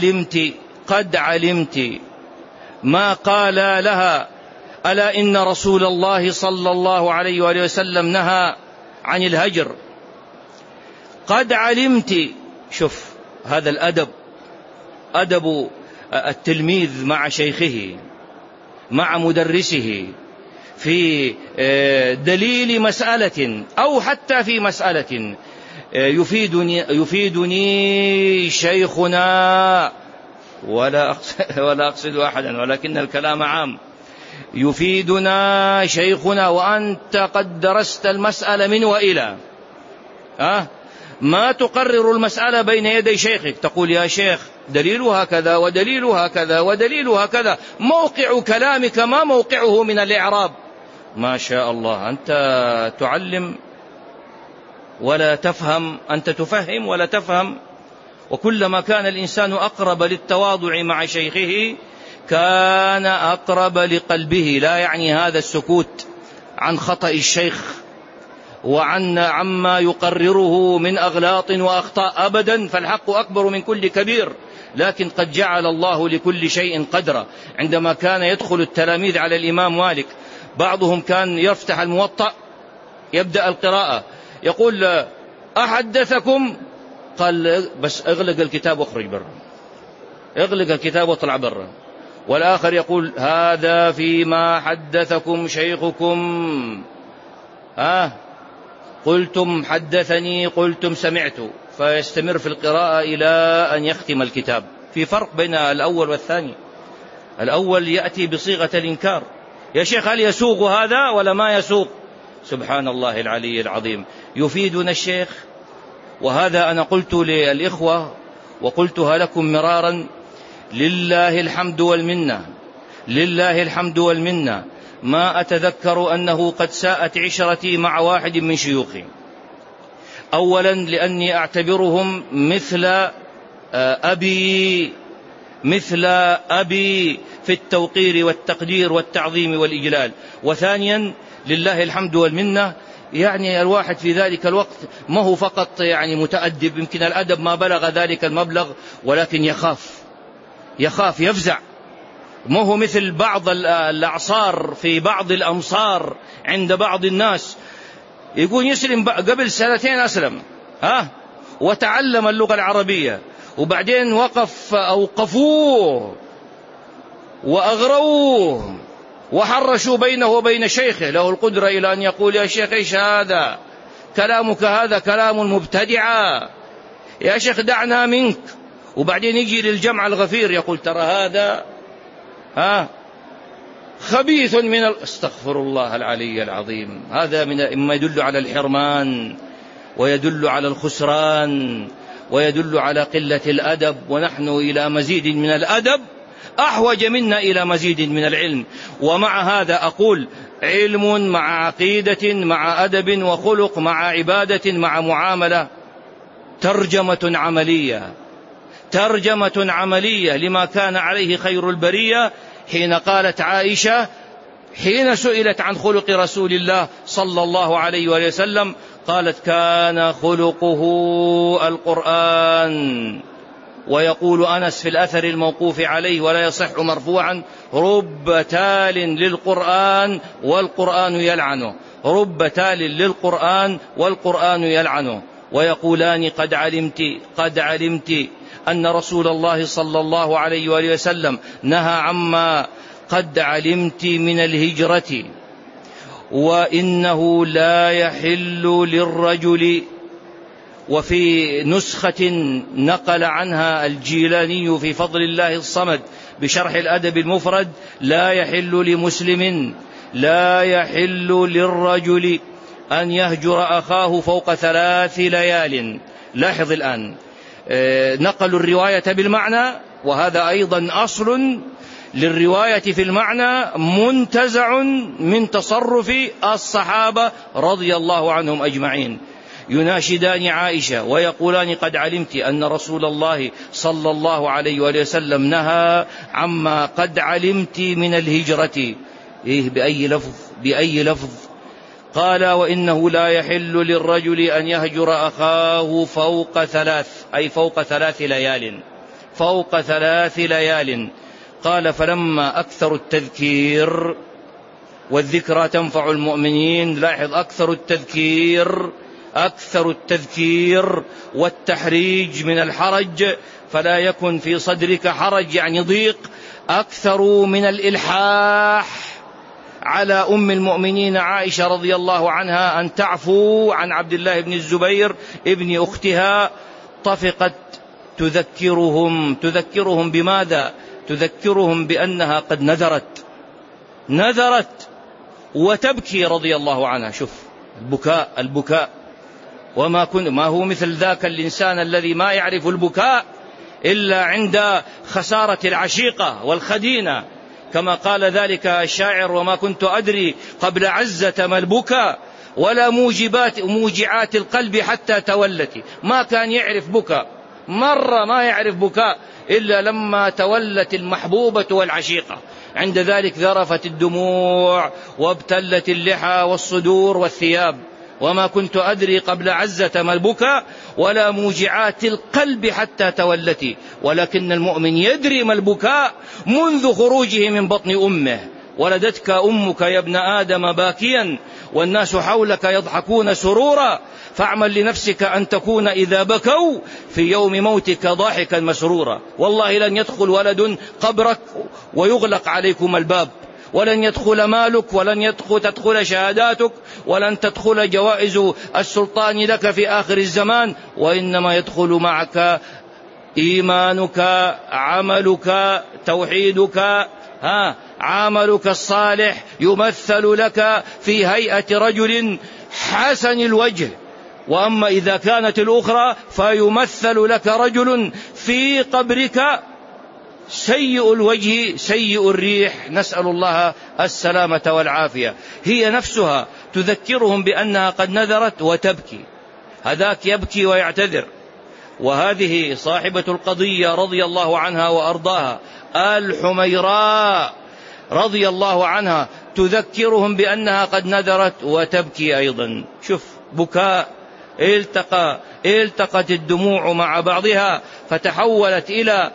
علمت ما قال لها ألا إن رسول الله صلى الله عليه وآله وسلم نهى عن الهجر. قد علمت. شوف هذا الأدب، أدب التلميذ مع شيخه مع مدرسه في دليل مسألة أو حتى في مسألة. يفيدني شيخنا، ولا أقصد أحدا ولكن الكلام عام. يفيدنا شيخنا وأنت قد درست المسألة من وإلى، ما تقرر المسألة بين يدي شيخك تقول يا شيخ دليلها كذا ودليلها كذا ودليلها كذا، موقع كلامك ما موقعه من الإعراب. ما شاء الله، أنت تعلم ولا تفهم، أنت تفهم ولا تفهم. وكلما كان الإنسان أقرب للتواضع مع شيخه كان أقرب لقلبه. لا يعني هذا السكوت عن خطأ الشيخ عما يقرره من أغلاط وأخطاء أبدا، فالحق أكبر من كل كبير. لكن قد جعل الله لكل شيء قدرا. عندما كان يدخل التلاميذ على الإمام مالك، بعضهم كان يفتح الموطأ يبدأ القراءة يقول أحدثكم؟ قال بس اغلق الكتاب واخرج برا، اغلق الكتاب واطلع برا. والآخر يقول هذا فيما حدثكم شيخكم، قلتم حدثني قلتم سمعت، فيستمر في القراءة إلى أن يختم الكتاب. في فرق بين الأول والثاني. الأول يأتي بصيغة الإنكار، يا شيخ هل يسوق هذا ولا ما يسوق؟ سبحان الله العلي العظيم. يفيدنا الشيخ. وهذا أنا قلت للإخوة وقلتها لكم مرارا، لله الحمد والمنة، لله الحمد والمنة. ما أتذكر أنه قد ساءت عشرتي مع واحد من شيوخي. أولا لأني أعتبرهم مثل أبي في التوقير والتقدير والتعظيم والإجلال. وثانيا لله الحمد والمنة، يعني الواحد في ذلك الوقت ما هو فقط يعني متأدب، يمكن الأدب ما بلغ ذلك المبلغ، ولكن يخاف يفزع. ما هو مثل بعض الأعصار في بعض الأمصار عند بعض الناس، يقول يسلم قبل 2 أسلم وتعلم اللغة العربية، وبعدين أوقفوه وأغروه وحرشوا بينه وبين شيخه له القدرة إلى أن يقول يا شيخ إيش هذا؟ كلامك هذا كلام مبتدعا، يا شيخ دعنا منك. وبعدين يجي للجمع الغفير يقول ترى هذا خبيث من استغفر الله العلي العظيم. هذا مما يدل على الحرمان ويدل على الخسران ويدل على قلة الأدب. ونحن إلى مزيد من الأدب أحوج منا إلى مزيد من العلم. ومع هذا أقول علم مع عقيدة مع أدب وخلق مع عبادة مع معاملة، ترجمة عملية لما كان عليه خير البرية. حين قالت عائشة حين سئلت عن خلق رسول الله صلى الله عليه وسلم قالت كان خلقه القرآن. ويقول أنس في الأثر الموقوف عليه ولا يصح مرفوعا رب تال للقرآن والقرآن يلعنه، رب تال للقرآن والقرآن يلعنه. ويقولان قد علمت أن رسول الله صلى الله عليه وآله وسلم نهى عما قد علمت من الهجرة، وإنه لا يحل للرجل. وفي نسخة نقل عنها الجيلاني في فضل الله الصمد بشرح الأدب المفرد: لا يحل للرجل أن يهجر أخاه فوق 3 ليال. لاحظ الآن، نقلوا الرواية بالمعنى، وهذا أيضا أصل للرواية في المعنى منتزع من تصرف الصحابة رضي الله عنهم أجمعين. يناشدان عائشة ويقولان: قد علمت أن رسول الله صلى الله عليه وآله وسلم نهى عما قد علمت من الهجرة. بأي لفظ؟ قال: وإنه لا يحل للرجل أن يهجر أخاه فوق 3، أي فوق 3 ليال، فوق 3 ليال. قال: فلما أكثر التذكير، والذكرى تنفع المؤمنين، لاحظ: أكثر التذكير والتحريج من الحرج، فلا يكن في صدرك حرج يعني ضيق، أكثر من الإلحاح على أم المؤمنين عائشة رضي الله عنها أن تعفو عن عبد الله بن الزبير ابن أختها. طفقت تذكرهم بماذا؟ تذكرهم بأنها قد نذرت وتبكي رضي الله عنها. شوف البكاء، ما هو مثل ذاك الإنسان الذي ما يعرف البكاء إلا عند خسارة العشيقة والخدينة، كما قال ذلك الشاعر: وما كنت أدري قبل عزة ما البكاء ولا موجعات القلب حتى تولتي. ما كان يعرف بكاء، مرة ما يعرف بكاء إلا لما تولت المحبوبة والعشيقة، عند ذلك ذرفت الدموع وابتلت اللحى والصدور والثياب. وما كنت أدري قبل عزة ما البكاء ولا موجعات القلب حتى تولتي. ولكن المؤمن يدري ما البكاء منذ خروجه من بطن أمه. ولدتك أمك يا ابن آدم باكيا والناس حولك يضحكون سرورا، فاعمل لنفسك أن تكون إذا بكوا في يوم موتك ضاحكا مسرورا. والله لن يدخل ولد قبرك ويغلق عليكم الباب، ولن يدخل مالك، ولن تدخل شهاداتك، ولن تدخل جوائز السلطان لك في آخر الزمان، وإنما يدخل معك إيمانك، عملك، توحيدك، عملك الصالح يمثل لك في هيئة رجل حسن الوجه. وأما إذا كانت الأخرى فيمثل لك رجل في قبرك سيء الوجه سيء الريح، نسأل الله السلامة والعافية. هي نفسها تذكرهم بأنها قد نذرت وتبكي، هذاك يبكي ويعتذر. وهذه صاحبة القضية رضي الله عنها وأرضاها الحميراء رضي الله عنها تذكرهم بأنها قد نذرت وتبكي أيضا. شوف بكاء، التقت الدموع مع بعضها فتحولت إلى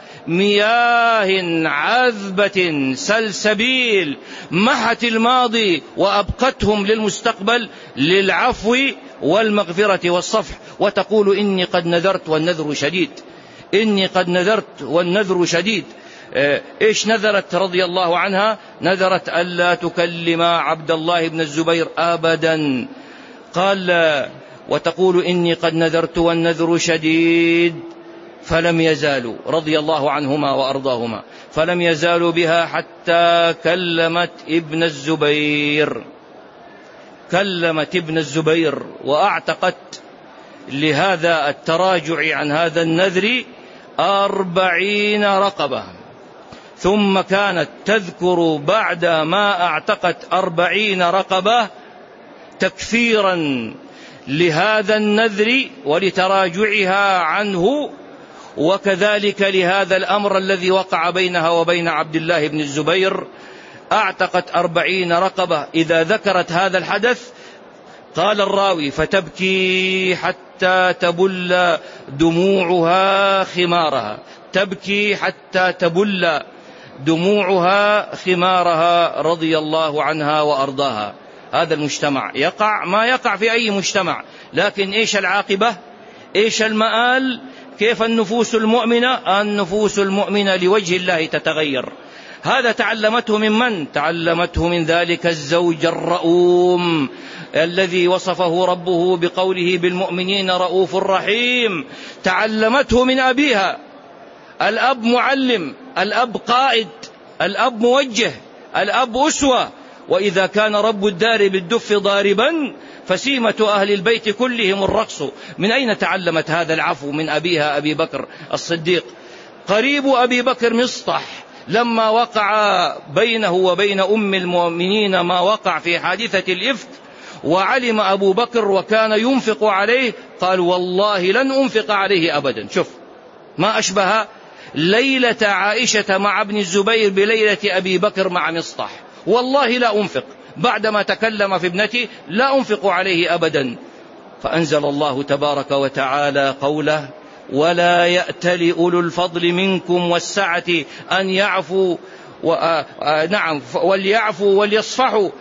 مياه عذبة سلسبيل، محت الماضي وأبقتهم للمستقبل للعفو والمغفرة والصفح. وتقول: إني قد نذرت والنذر شديد، إني قد نذرت والنذر شديد. إيش نذرت رضي الله عنها؟ نذرت ألا تكلم عبد الله بن الزبير أبدا. قال: وتقول: إني قد نذرت والنذر شديد. فلم يزالوا رضي الله عنهما وأرضاهما، فلم يزالوا بها حتى كلمت ابن الزبير وأعتقت لهذا التراجع عن هذا النذر 40 رقبة. ثم كانت تذكر بعد ما اعتقت 40 رقبة تكفيرا لهذا النذر ولتراجعها عنه، وكذلك لهذا الأمر الذي وقع بينها وبين عبد الله بن الزبير. اعتقت 40 رقبة. إذا ذكرت هذا الحدث قال الراوي: فتبكي حتى تبل دموعها خمارها، تبكي حتى تبل دموعها خمارها رضي الله عنها وأرضاها. هذا المجتمع يقع ما يقع في أي مجتمع، لكن إيش العاقبة؟ إيش المآل؟ كيف النفوس المؤمنة؟ النفوس المؤمنة لوجه الله تتغير. هذا تعلمته من من؟ تعلمته من ذلك الزوج الرؤوم الذي وصفه ربه بقوله بالمؤمنين رؤوف رحيم. تعلمته من أبيها. الأب معلم، الأب قائد، الأب موجه، الأب أسوة. وإذا كان رب الدار بالدف ضاربا فسيمة أهل البيت كلهم الرقص. من أين تعلمت هذا العفو؟ من أبيها أبي بكر الصديق. قريب أبي بكر مصطح لما وقع بينه وبين أم المؤمنين ما وقع في حادثة الإفك، وعلم أبو بكر وكان ينفق عليه، قال والله لن أنفق عليه أبدا. شوف ما أشبه ليلة عائشة مع ابن الزبير بليلة أبي بكر مع مصطح. والله لا أنفق، بعدما تكلم في ابنتي لا أنفق عليه أبدا. فأنزل الله تبارك وتعالى قوله ولا يأتل أولو الفضل منكم والسعة أن يعفوا نعم وليعفوا وليصفحوا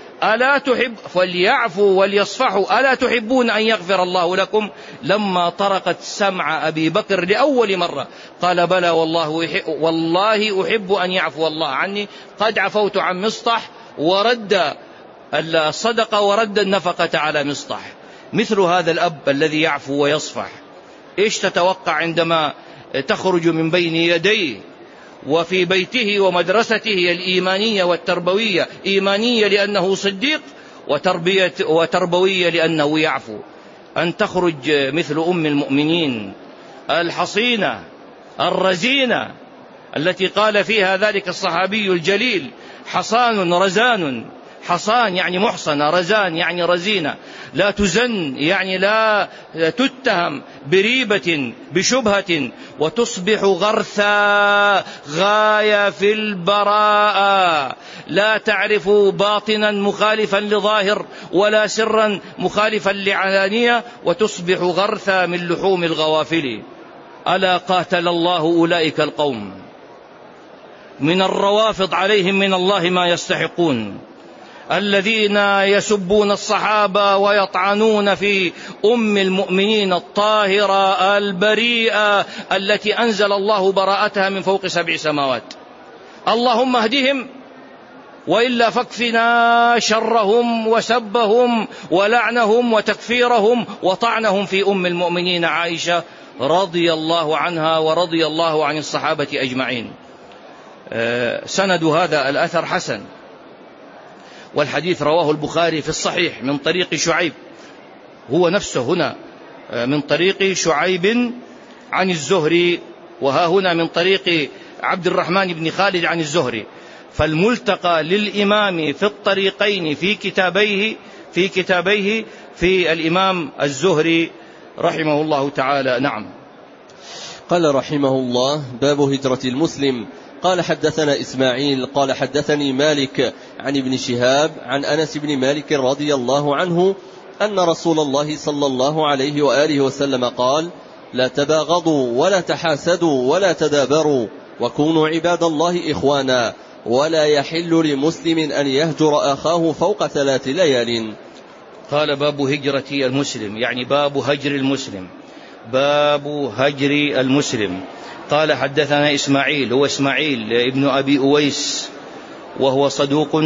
فليعفوا وليصفحوا ألا تحبون أن يغفر الله لكم. لما طرقت سمع أبي بكر لأول مرة قال بلى والله أحب أن يعفو الله عني، قد عفوت عن مصطح ورد الصدقة ورد النفقة على مصطح. مثل هذا الأب الذي يعفو ويصفح، إيش تتوقع عندما تخرج من بين يديه وفي بيته ومدرسته الإيمانية والتربوية؟ إيمانية لأنه صديق، وتربوية لأنه يعفو. أن تخرج مثل أم المؤمنين الحصينة الرزينة التي قال فيها ذلك الصحابي الجليل حصان رزان. حصان يعني محصنة، رزان يعني رزينة، لا تزن يعني لا تتهم بريبة بشبهة، وتصبح غرثا غاية في البراءة، لا تعرف باطنا مخالفا لظاهر ولا سرا مخالفا لعلانية، وتصبح غرثا من لحوم الغوافل. ألا قاتل الله أولئك القوم، من الروافض عليهم من الله ما يستحقون، الذين يسبون الصحابة ويطعنون في أم المؤمنين الطاهرة البريئة التي أنزل الله براءتها من فوق 7 سماوات. اللهم اهدهم، وإلا فاكفنا شرهم وسبهم ولعنهم وتكفيرهم وطعنهم في أم المؤمنين عائشة رضي الله عنها ورضي الله عن الصحابة أجمعين. سند هذا الأثر حسن، والحديث رواه البخاري في الصحيح من طريق شعيب، هو نفسه هنا من طريق شعيب عن الزهري، وها هنا من طريق عبد الرحمن بن خالد عن الزهري. فالملتقى للإمام في الطريقين في كتابيه في الإمام الزهري رحمه الله تعالى. نعم. قال رحمه الله باب هجرة المسلم. قال حدثنا إسماعيل قال حدثني مالك عن ابن شهاب عن أنس بن مالك رضي الله عنه أن رسول الله صلى الله عليه وآله وسلم قال لا تباغضوا ولا تحاسدوا ولا تدابروا وكونوا عباد الله إخوانا، ولا يحل لمسلم أن يهجر أخاه فوق 3 ليال. قال باب هجرة المسلم، يعني باب هجر المسلم، باب هجر المسلم. قال حدثنا إسماعيل، هو إسماعيل ابن أبي أويس، وهو صدوق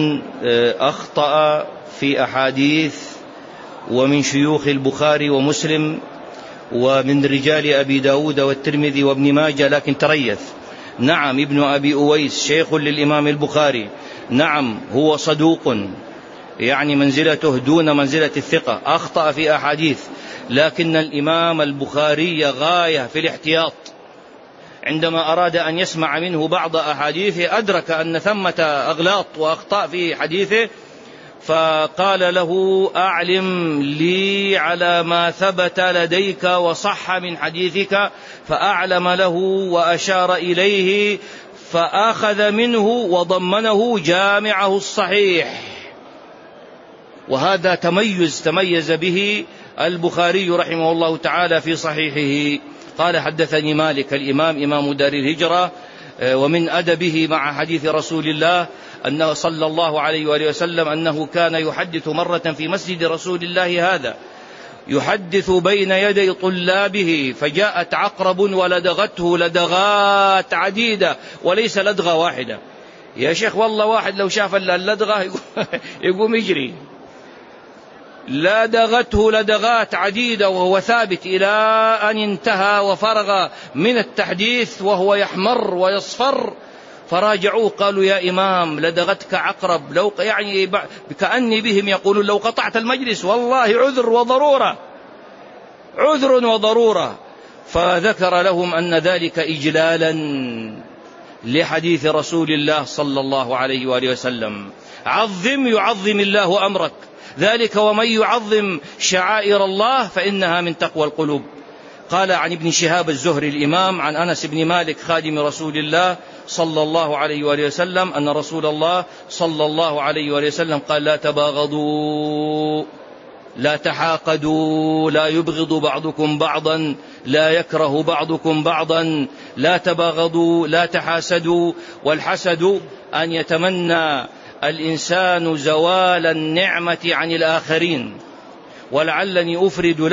أخطأ في أحاديث، ومن شيوخ البخاري ومسلم ومن رجال أبي داود والترمذي وابن ماجه، لكن تريث. نعم ابن أبي أويس شيخ للإمام البخاري، نعم هو صدوق، يعني منزلته دون منزلة الثقة، أخطأ في أحاديث، لكن الإمام البخاري غاية في الاحتياط. عندما أراد أن يسمع منه بعض أحاديثه أدرك أن ثمة أغلاط وأخطاء في حديثه، فقال له أعلم لي على ما ثبت لديك وصح من حديثك، فأعلم له وأشار إليه، فأخذ منه وضمنه جامعه الصحيح. وهذا تميز به البخاري رحمه الله تعالى في صحيحه. قال حدثني مالك الإمام إمام دار الهجرة، ومن أدبه مع حديث رسول الله أنه صلى الله عليه وآله وسلم أنه كان يحدث مرة في مسجد رسول الله هذا، يحدث بين يدي طلابه فجاءت عقرب ولدغته لدغات عديدة وليس لدغة واحدة. يا شيخ والله واحد لو شاف اللدغة يقوم يجري. لدغته لدغات عديدة وهو ثابت إلى أن انتهى وفرغ من التحديث وهو يحمر ويصفر. فراجعوه قالوا يا إمام لدغتك عقرب، لو يعني كأني بهم يقولون لو قطعت المجلس والله عذر وضرورة، عذر وضرورة. فذكر لهم أن ذلك إجلالا لحديث رسول الله صلى الله عليه وآله وسلم. عظم يعظم الله أمرك، ذلك ومن يعظم شعائر الله فإنها من تقوى القلوب. قال عن ابن شهاب الزهري الإمام عن أنس بن مالك خادم رسول الله صلى الله عليه وآله وسلم أن رسول الله صلى الله عليه وآله وسلم قال لا تباغضوا، لا تحاقدوا، لا يبغض بعضكم بعضا، لا يكره بعضكم بعضا، لا تباغضوا، لا تحاسدوا. والحسد أن يتمنى الإنسان زوال النعمة عن الآخرين. ولعلني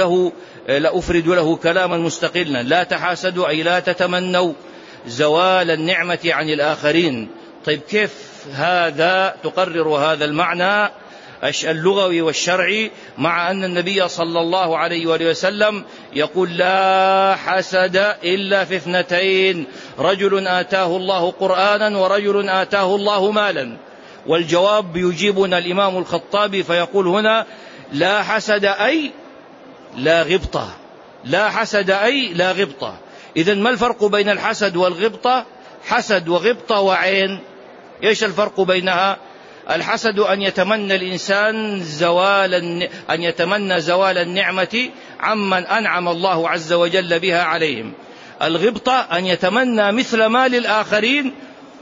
أفرد له كلاما مستقلا. لا تحاسدوا أي لا تتمنوا زوال النعمة عن الآخرين. طيب كيف هذا تقرر هذا المعنى اللغوي والشرعي مع أن النبي صلى الله عليه وآله وسلم يقول لا حسد إلا في اثنتين، رجل آتاه الله قرآنا ورجل آتاه الله مالا. والجواب يجيبنا الإمام الخطابي فيقول هنا لا حسد أي لا غبطة، لا حسد أي لا غبطة. إذن ما الفرق بين الحسد والغبطة؟ حسد وغبطة وعين، إيش الفرق بينها؟ الحسد أن يتمنى الإنسان أن يتمنى زوال النعمة عمن أنعم الله عز وجل بها عليهم. الغبطة أن يتمنى مثل ما للآخرين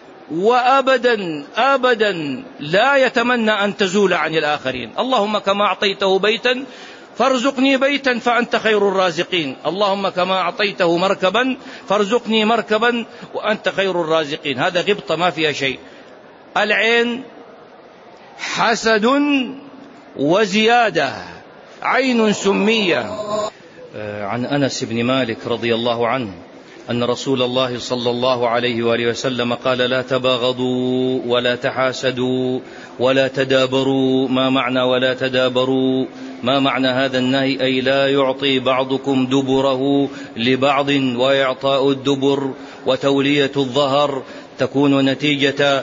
وأبدا أبدا لا يتمنى أن تزول عن الآخرين. اللهم كما أعطيته بيتا فارزقني بيتا فأنت خير الرازقين، اللهم كما أعطيته مركبا فارزقني مركبا وأنت خير الرازقين. هذا غبطة ما فيها شيء. العين حسد وزيادة، عين سمية. عن أنس بن مالك رضي الله عنه أن رسول الله صلى الله عليه وآله وسلم قال لا تباغضوا ولا تحاسدوا ولا تدابروا. ما معنى ولا تدابروا؟ ما معنى هذا النهي؟ أي لا يعطي بعضكم دبره لبعض، وإعطاء الدبر وتولية الظهر تكون نتيجة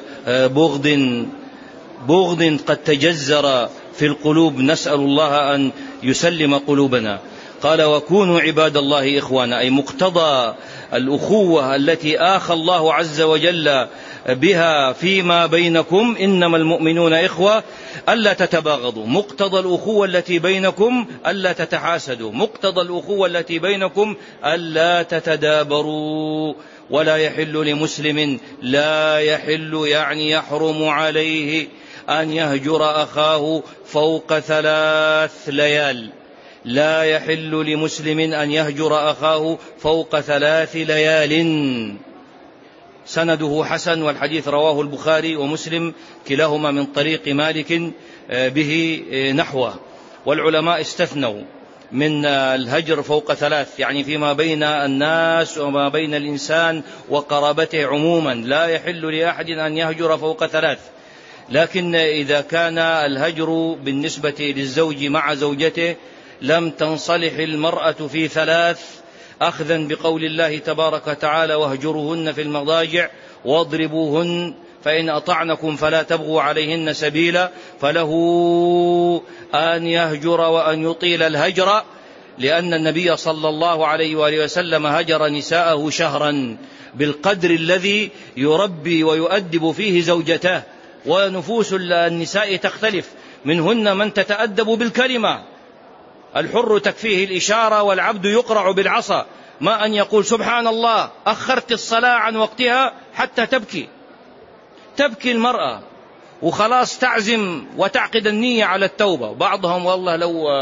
بغض قد تجزر في القلوب، نسأل الله أن يسلم قلوبنا. قال وكونوا عباد الله إخوانا، أي مقتضى الأخوة التي آخى الله عز وجل بها فيما بينكم إنما المؤمنون إخوة ألا تتباغضوا. مقتضى الأخوة التي بينكم ألا تتحاسدوا، مقتضى الأخوة التي بينكم ألا تتدابروا. ولا يحل لمسلم، لا يحل يعني يحرم عليه أن يهجر أخاه فوق 3 ليال. لا يحل لمسلم أن يهجر أخاه فوق 3 ليال. سنده حسن، والحديث رواه البخاري ومسلم كلاهما من طريق مالك به نحوه. والعلماء استثنوا من الهجر فوق 3 يعني فيما بين الناس وما بين الإنسان وقرابته عموما. لا يحل لأحد أن يهجر فوق 3. لكن إذا كان الهجر بالنسبة للزوج مع زوجته لم تنصلح المرأة في 3 أخذا بقول الله تبارك وتعالى واهجروهن في المضاجع واضربوهن فإن أطعنكم فلا تبغوا عليهن سبيلا. فله أن يهجر وأن يطيل الهجر، لأن النبي صلى الله عليه وآله وسلم هجر نساءه شهرا بالقدر الذي يربي ويؤدب فيه زوجته. ونفوس النساء تختلف، منهن من تتأدب بالكلمة، الحر تكفيه الإشارة والعبد يقرع بالعصا، ما أن يقول سبحان الله أخرت الصلاة عن وقتها حتى تبكي المرأة وخلاص تعزم وتعقد النية على التوبة. بعضهم والله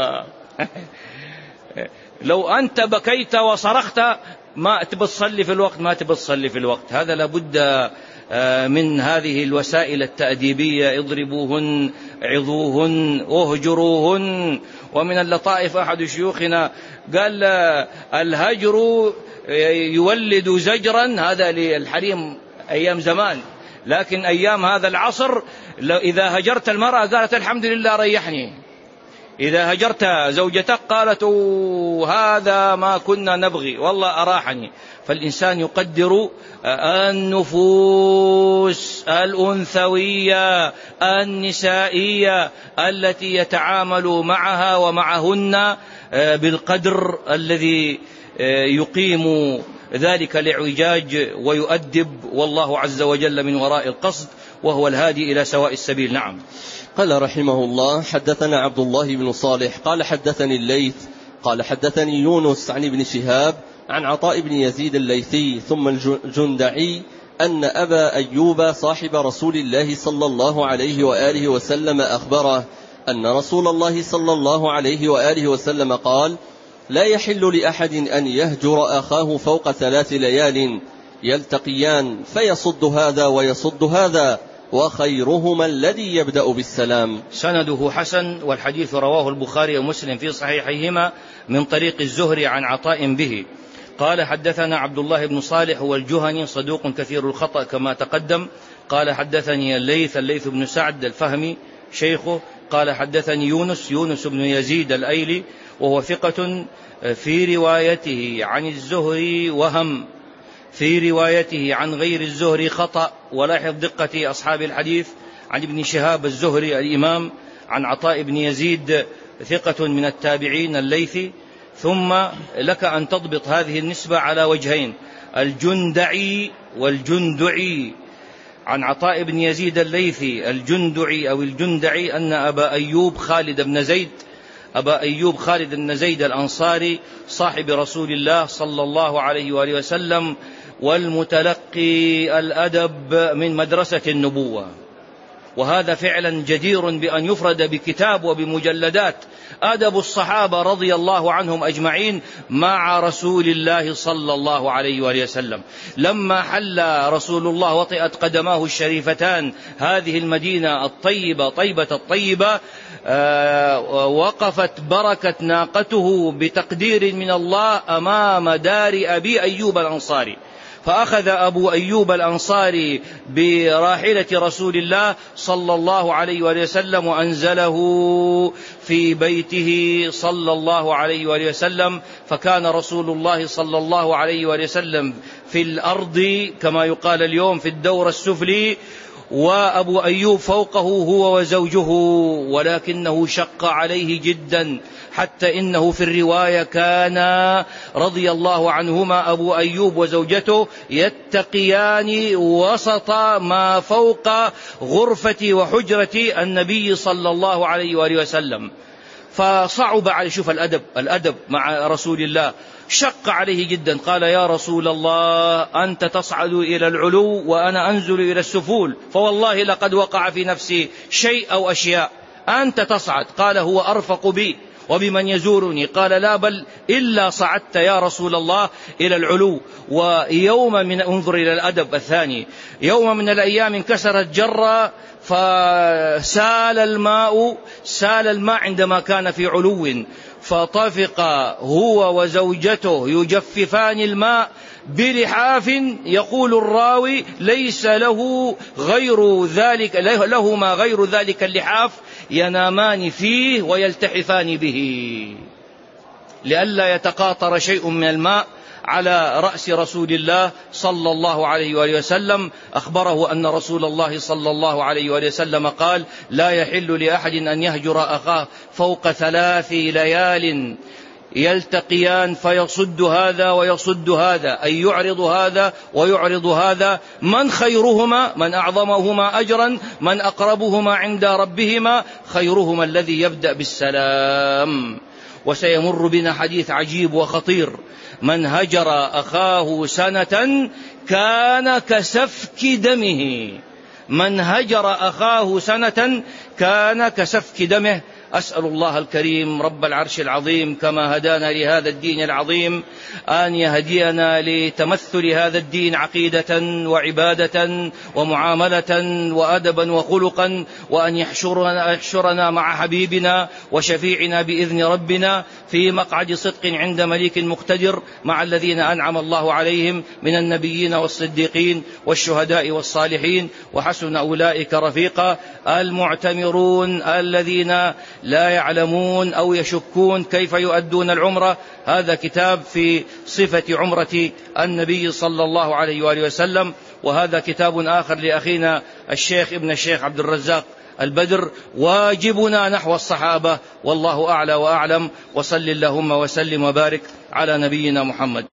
لو أنت بكيت وصرخت ما تبي تصلي في الوقت، ما تبي تصلي في الوقت. هذا لابد من هذه الوسائل التأديبية: اضربوهن، عظوهن، اهجروهن. ومن اللطائف أحد شيوخنا قال: الهجر يولد زجرا، هذا للحريم أيام زمان، لكن أيام هذا العصر إذا هجرت المرأة قالت الحمد لله ريحني، إذا هجرت زوجتك قالت هذا ما كنا نبغي والله أراحني. فالإنسان يقدر النفوس الأنثوية النسائية التي يتعامل معها ومعهن بالقدر الذي يقيم ذلك الاعوجاج ويؤدب، والله عز وجل من وراء القصد وهو الهادي إلى سواء السبيل. نعم. قال رحمه الله: حدثنا عبد الله بن صالح قال حدثني الليث قال حدثني يونس عن ابن شهاب عن عطاء بن يزيد الليثي ثم الجندعي أن أبا أيوب صاحب رسول الله صلى الله عليه وآله وسلم أخبره أن رسول الله صلى الله عليه وآله وسلم قال: لا يحل لأحد أن يهجر أخاه فوق 3 ليال يلتقيان فيصد هذا ويصد هذا، وخيرهما الذي يبدأ بالسلام. سنده حسن، والحديث رواه البخاري ومسلم في صحيحيهما من طريق الزهري عن عطاء به. قال: حدثنا عبد الله بن صالح والجهني صدوق كثير الخطأ كما تقدم. قال: حدثني الليث بن سعد الفهمي شيخه. قال: حدثني يونس بن يزيد الأيلي وهو ثقة، في روايته عن الزهري وهم، في روايته عن غير الزهري خطأ. ولاحظ دقة أصحاب الحديث: عن ابن شهاب الزهري الإمام، عن عطاء بن يزيد ثقة من التابعين الليثي. ثم لك أن تضبط هذه النسبة على وجهين: الجندعي والجندعي. عن عطاء بن يزيد الليثي الجندعي أو الجندعي أن أبا أيوب خالد بن زيد الأنصاري صاحب رسول الله صلى الله عليه وآله وسلم والمتلقي الأدب من مدرسة النبوة، وهذا فعلا جدير بأن يفرد بكتاب وبمجلدات، أدب الصحابة رضي الله عنهم أجمعين مع رسول الله صلى الله عليه وآله وسلم. لما حل رسول الله وطئت قدماه الشريفتان هذه المدينة الطيبة طيبة الطيبة، وقفت بركة ناقته بتقدير من الله أمام دار أبي أيوب الأنصاري، فأخذ أبو أيوب الأنصاري براحلة رسول الله صلى الله عليه وآله وسلم وأنزله في بيته صلى الله عليه وآله وسلم. فكان رسول الله صلى الله عليه وآله وسلم في الأرض كما يقال اليوم في الدور السفلي، وأبو أيوب فوقه هو وزوجه، ولكنه شق عليه جدا، حتى إنه في الرواية كان رضي الله عنهما أبو أيوب وزوجته يتقيان وسط ما فوق غرفة وحجرة النبي صلى الله عليه وآله وسلم. فصعب عليه، شوف الأدب مع رسول الله، شق عليه جدا. قال: يا رسول الله أنت تصعد إلى العلو وأنا أنزل إلى السفول، فوالله لقد وقع في نفسي شيء أو أشياء، أنت تصعد. قال: هو أرفق بي وبمن يزورني. قال: لا بل إلا صعدت يا رسول الله إلى العلو. ويوم من انظر إلى الأدب الثاني، يوم من الأيام انكسرت جرة فسال الماء عندما كان في علو، فطفق هو وزوجته يجففان الماء بلحاف، يقول الراوي ليس لهما غير ذلك اللحاف ينامان فيه ويلتحفان به لئلا يتقاطر شيء من الماء على رأس رسول الله صلى الله عليه وآله وسلم. أخبره أن رسول الله صلى الله عليه وآله وسلم قال: لا يحل لأحد أن يهجر أخاه فوق 3 ليال يلتقيان فيصد هذا ويصد هذا، أي يعرض هذا ويعرض هذا. من خيرهما، من أعظمهما أجرا، من أقربهما عند ربهما، خيرهما الذي يبدأ بالسلام. وسيمر بنا حديث عجيب وخطير: من هجر أخاه سنة كان كسفك دمه. من هجر أخاه سنة كان كسفك دمه، أسأل الله الكريم رب العرش العظيم كما هدانا لهذا الدين العظيم أن يهدينا لتمثل هذا الدين عقيدة وعبادة ومعاملة وأدبا وخلقا، وأن يحشرنا مع حبيبنا وشفيعنا بإذن ربنا في مقعد صدق عند مليك مقتدر مع الذين أنعم الله عليهم من النبيين والصديقين والشهداء والصالحين، وحسن أولئك رفيقا. المعتمرون الذين لا يعلمون أو يشكون كيف يؤدون العمرة، هذا كتاب في صفة عمرة النبي صلى الله عليه وآله وسلم، وهذا كتاب آخر لأخينا الشيخ ابن الشيخ عبد الرزاق البدر، واجبنا نحو الصحابة والله أعلى وأعلم. وصل اللهم وسلم وبارك على نبينا محمد.